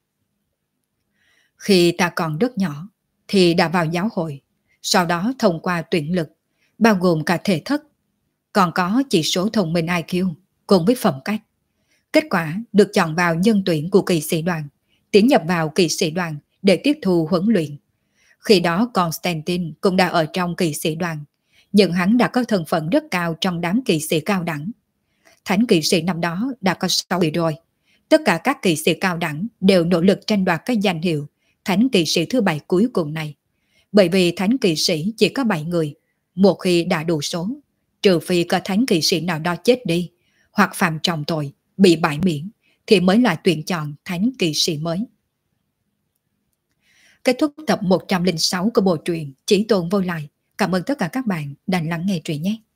Khi ta còn rất nhỏ thì đã vào giáo hội, sau đó thông qua tuyển lực, bao gồm cả thể thất, còn có chỉ số thông minh IQ cùng với phẩm cách. Kết quả được chọn vào nhân tuyển của kỳ sĩ đoàn, tiến nhập vào kỳ sĩ đoàn để tiếp thu huấn luyện. Khi đó Constantine cũng đã ở trong kỳ sĩ đoàn, nhưng hắn đã có thân phận rất cao trong đám kỳ sĩ cao đẳng. Thánh kỵ sĩ năm đó đã có 6 vị rồi. Tất cả các kỵ sĩ cao đẳng đều nỗ lực tranh đoạt cái danh hiệu thánh kỵ sĩ thứ 7 cuối cùng này. Bởi vì thánh kỵ sĩ chỉ có 7 người, một khi đã đủ số, trừ phi có thánh kỵ sĩ nào đó chết đi, hoặc phạm trọng tội, bị bãi miễn, thì mới là tuyển chọn thánh kỵ sĩ mới. Kết thúc tập 106 của bộ truyện Chỉ Tôn Vô Lại. Cảm ơn tất cả các bạn đã lắng nghe truyện nhé.